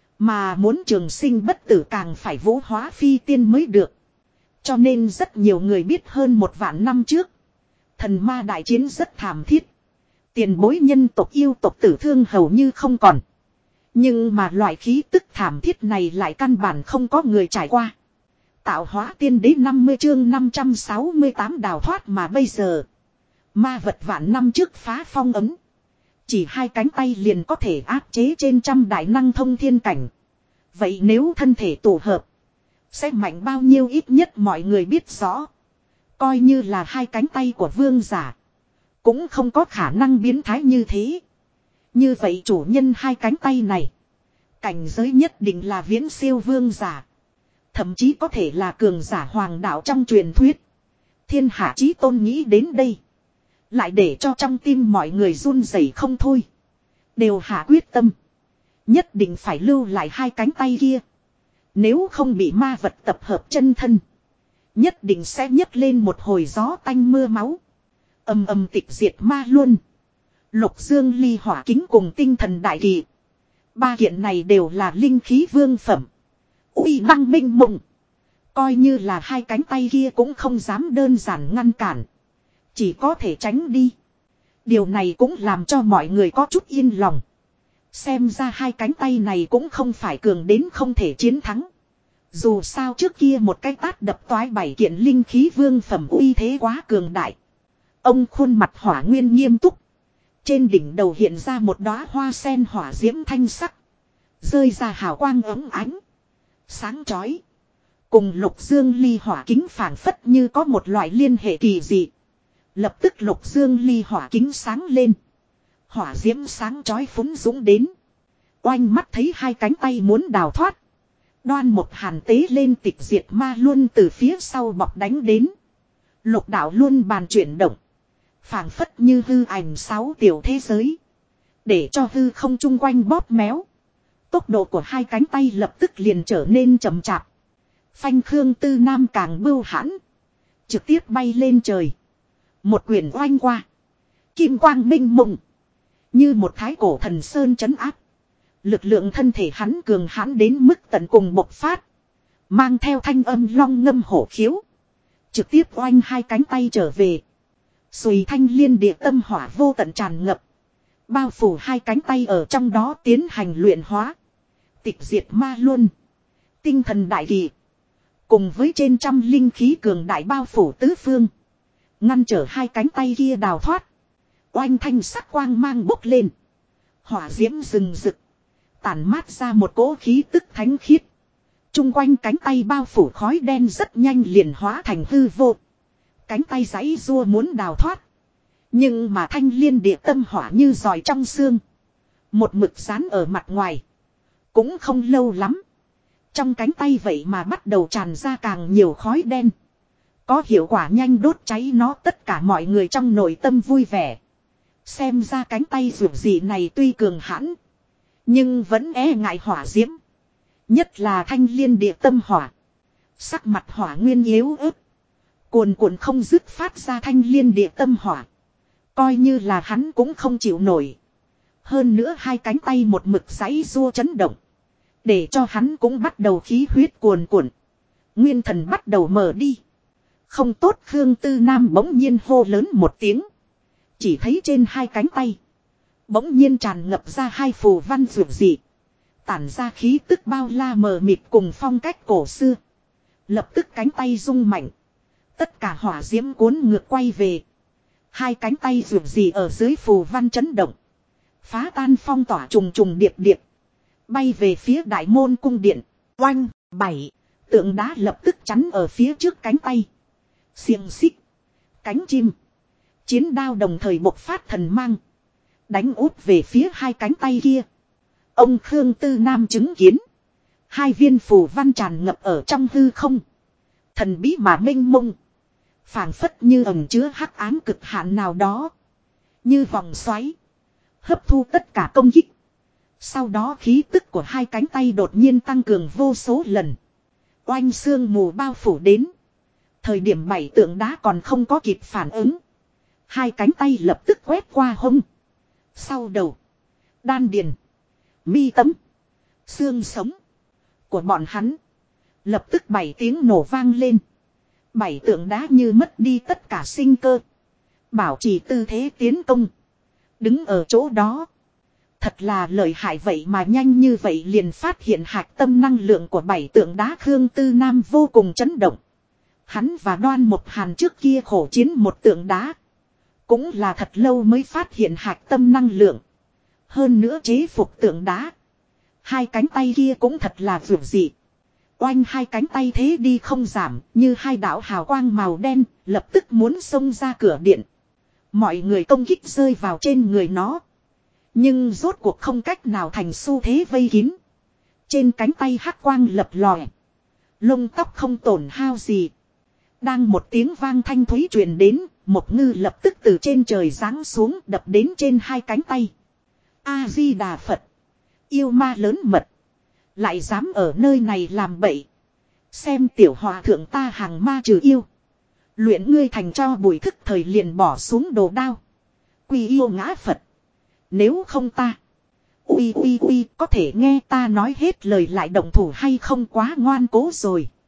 Mà muốn trường sinh bất tử càng phải vũ hóa phi tiên mới được. Cho nên rất nhiều người biết hơn 1.000 năm trước. Thần ma đại chiến rất thảm thiết. Tiền bối nhân tộc yêu tộc tử thương hầu như không còn. Nhưng mà loại khí tức thảm thiết này lại căn bản không có người trải qua. Tạo hóa tiên đế 50 chương 568 đào thoát mà bây giờ. Ma vật vạn năm trước phá phong ấm. Chỉ hai cánh tay liền có thể áp chế trên trăm đại năng thông thiên cảnh. Vậy nếu thân thể tổ hợp. Sẽ mạnh bao nhiêu ít nhất mọi người biết rõ. Coi như là hai cánh tay của vương giả. Cũng không có khả năng biến thái như thế. Như vậy chủ nhân hai cánh tay này. Cảnh giới nhất định là viễn siêu vương giả. Thậm chí có thể là cường giả hoàng đạo trong truyền thuyết. Thiên hạ chí tôn nghĩ đến đây. Lại để cho trong tim mọi người run rẩy không thôi. Đều hạ quyết tâm. Nhất định phải lưu lại hai cánh tay kia. Nếu không bị ma vật tập hợp chân thân. Nhất định sẽ nhấc lên một hồi gió tanh mưa máu. Âm âm tịch diệt ma luôn. Lục dương ly hỏa kính cùng tinh thần đại kỳ. Ba kiện này đều là linh khí vương phẩm. Uy năng minh mộng. Coi như là hai cánh tay kia cũng không dám đơn giản ngăn cản. Chỉ có thể tránh đi. Điều này cũng làm cho mọi người có chút yên lòng. Xem ra hai cánh tay này cũng không phải cường đến không thể chiến thắng. Dù sao trước kia một cái tát đập toái 7 kiện linh khí vương phẩm uy thế quá cường đại. Ông khuôn mặt hỏa nguyên nghiêm túc. Trên đỉnh đầu hiện ra một đóa hoa sen hỏa diễm thanh sắc. Rơi ra hào quang ấm ánh. Sáng chói. Cùng lục dương ly hỏa kính phảng phất như có một loại liên hệ kỳ dị. Lập tức lục dương ly hỏa kính sáng lên. Hỏa diễm sáng chói phúng dũng đến. Oanh mắt thấy hai cánh tay muốn đào thoát. Đoan một hàn tế lên tịch diệt ma luân từ phía sau bọc đánh đến. Lục đạo luân bàn chuyển động. Phảng phất như hư ảnh 6 tiểu thế giới. Để cho hư không chung quanh bóp méo. Tốc độ của hai cánh tay lập tức liền trở nên chậm chạp. Phanh Khương Tư Nam càng bưu hãn. Trực tiếp bay lên trời. Một quyền oanh qua. Kim quang minh mộng. Như một thái cổ thần sơn trấn áp. Lực lượng thân thể hắn cường hãn đến mức tận cùng bộc phát. Mang theo thanh âm long ngâm hổ khiếu. Trực tiếp oanh hai cánh tay trở về. Xùy thanh liên địa tâm hỏa vô tận tràn ngập. Bao phủ hai cánh tay ở trong đó tiến hành luyện hóa. Tịch diệt ma luân. Tinh thần đại kỳ. Cùng với trên trăm linh khí cường đại bao phủ tứ phương. Ngăn trở hai cánh tay kia đào thoát. Oanh thanh sắc quang mang bốc lên. Hỏa diễm rừng rực. Tản mát ra một cỗ khí tức thánh khiết. Trung quanh cánh tay bao phủ khói đen rất nhanh liền hóa thành hư vô. Cánh tay giãy rua muốn đào thoát. Nhưng mà thanh liên địa tâm hỏa như giòi trong xương. Một mực dán ở mặt ngoài. Cũng không lâu lắm. Trong cánh tay vậy mà bắt đầu tràn ra càng nhiều khói đen. Có hiệu quả nhanh đốt cháy nó, tất cả mọi người trong nội tâm vui vẻ. Xem ra cánh tay rượu dị này tuy cường hãn. Nhưng vẫn e ngại hỏa diễm. Nhất là thanh liên địa tâm hỏa. Sắc mặt hỏa nguyên yếu ớt. Cuồn cuộn không dứt phát ra thanh liên địa tâm hỏa. Coi như là hắn cũng không chịu nổi. Hơn nữa hai cánh tay một mực giãy rua chấn động. Để cho hắn cũng bắt đầu khí huyết cuồn cuộn. Nguyên thần bắt đầu mở đi. Không tốt, Khương Tư Nam bỗng nhiên hô lớn một tiếng. Chỉ thấy trên hai cánh tay. Bỗng nhiên tràn ngập ra hai phù văn rượu dị. Tản ra khí tức bao la mờ mịt cùng phong cách cổ xưa. Lập tức cánh tay rung mạnh. Tất cả hỏa diễm cuốn ngược quay về. Hai cánh tay rượu dị ở dưới phù văn chấn động. Phá tan phong tỏa trùng trùng điệp điệp. Bay về phía đại môn cung điện. Oanh, 7. Tượng đá lập tức chắn ở phía trước cánh tay. Xiềng xích. Cánh chim. Chiến đao đồng thời bộc phát thần mang. Đánh úp về phía hai cánh tay kia. Ông Khương Tư Nam chứng kiến. Hai viên phù văn tràn ngập ở trong hư không. Thần bí mà mênh mông. Phảng phất như ẩn chứa hắc ám cực hạn nào đó. Như vòng xoáy. Hấp thu tất cả công kích. Sau đó khí tức của hai cánh tay đột nhiên tăng cường vô số lần. Oanh sương mù bao phủ đến. Thời điểm 7 tượng đá còn không có kịp phản ứng. Hai cánh tay lập tức quét qua hông. Sau đầu. Đan điền. Mi tâm. Xương sống. Của bọn hắn. Lập tức 7 tiếng nổ vang lên. 7 tượng đá như mất đi tất cả sinh cơ. Bảo trì tư thế tiến công. Đứng ở chỗ đó. Thật là lợi hại, vậy mà nhanh như vậy liền phát hiện hạch tâm năng lượng của 7 tượng đá. Khương Tư Nam vô cùng chấn động. Hắn và Đoan Một Hàn trước kia khổ chiến một tượng đá. Cũng là thật lâu mới phát hiện hạch tâm năng lượng. Hơn nữa chế phục tượng đá. Hai cánh tay kia cũng thật là vượt dị. Oanh hai cánh tay thế đi không giảm, như hai đạo hào quang màu đen, lập tức muốn xông ra cửa điện. Mọi người công kích rơi vào trên người nó. Nhưng rốt cuộc không cách nào thành xu thế vây kín. Trên cánh tay hắc quang lập lòe. Lông tóc không tổn hao gì. Đang một tiếng vang thanh thúy truyền đến, một ngư lập tức từ trên trời giáng xuống đập đến trên hai cánh tay. A-di-đà Phật. Yêu ma lớn mật. Lại dám ở nơi này làm bậy. Xem tiểu hòa thượng ta hàng ma trừ yêu. Luyện ngươi thành cho bùi thức thời liền bỏ xuống đồ đao. Quy yêu ngã Phật. Nếu không ta. Uy uy uy, có thể nghe ta nói hết lời lại động thủ hay không, quá ngoan cố rồi.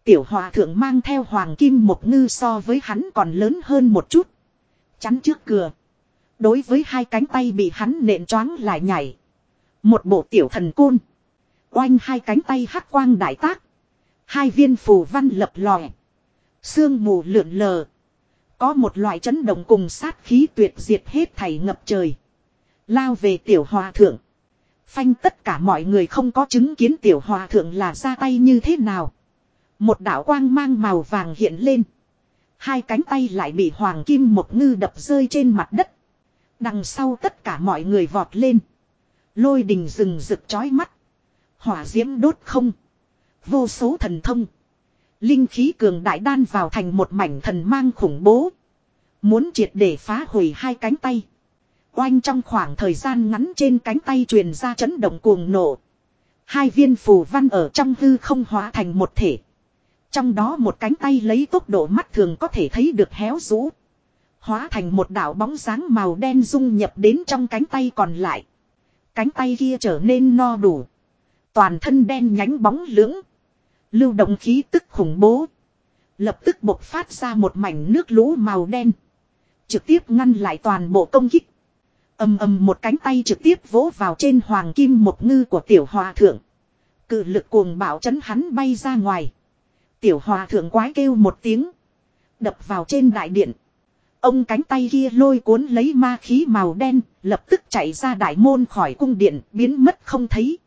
Tiểu hòa thượng mang theo hoàng kim một ngư so với hắn còn lớn hơn một chút. Chắn trước cửa. Đối với hai cánh tay bị hắn nện choáng lại nhảy. Một bộ tiểu thần côn. Oanh hai cánh tay hắc quang đại tác. Hai viên phù văn lập lòe. Sương mù lượn lờ. Có một loại chấn động cùng sát khí tuyệt diệt hết thảy ngập trời. Lao về tiểu hòa thượng. Phanh tất cả mọi người không có chứng kiến tiểu hòa thượng là ra tay như thế nào. Một đạo quang mang màu vàng hiện lên. Hai cánh tay lại bị hoàng kim một ngư đập rơi trên mặt đất. Đằng sau tất cả mọi người vọt lên. Lôi đình rừng rực chói mắt. Hỏa diễm đốt không. Vô số thần thông. Linh khí cường đại đan vào thành một mảnh thần mang khủng bố. Muốn triệt để phá hủy hai cánh tay. Oanh trong khoảng thời gian ngắn trên cánh tay truyền ra chấn động cuồng nổ. Hai viên phù văn ở trong hư không hóa thành một thể. Trong đó một cánh tay lấy tốc độ mắt thường có thể thấy được héo rũ. Hóa thành một đạo bóng dáng màu đen dung nhập đến trong cánh tay còn lại. Cánh tay kia trở nên no đủ. Toàn thân đen nhánh bóng lưỡng. Lưu động khí tức khủng bố. Lập tức bộc phát ra một mảnh nước lũ màu đen. Trực tiếp ngăn lại toàn bộ công kích. Ầm ầm một cánh tay trực tiếp vỗ vào trên hoàng kim một ngư của tiểu hòa thượng. Cự lực cuồng bạo chấn hắn bay ra ngoài. Tiểu hòa thượng quái kêu một tiếng. Đập vào trên đại điện. Ông cánh tay kia lôi cuốn lấy ma khí màu đen. Lập tức chạy ra đại môn khỏi cung điện biến mất không thấy.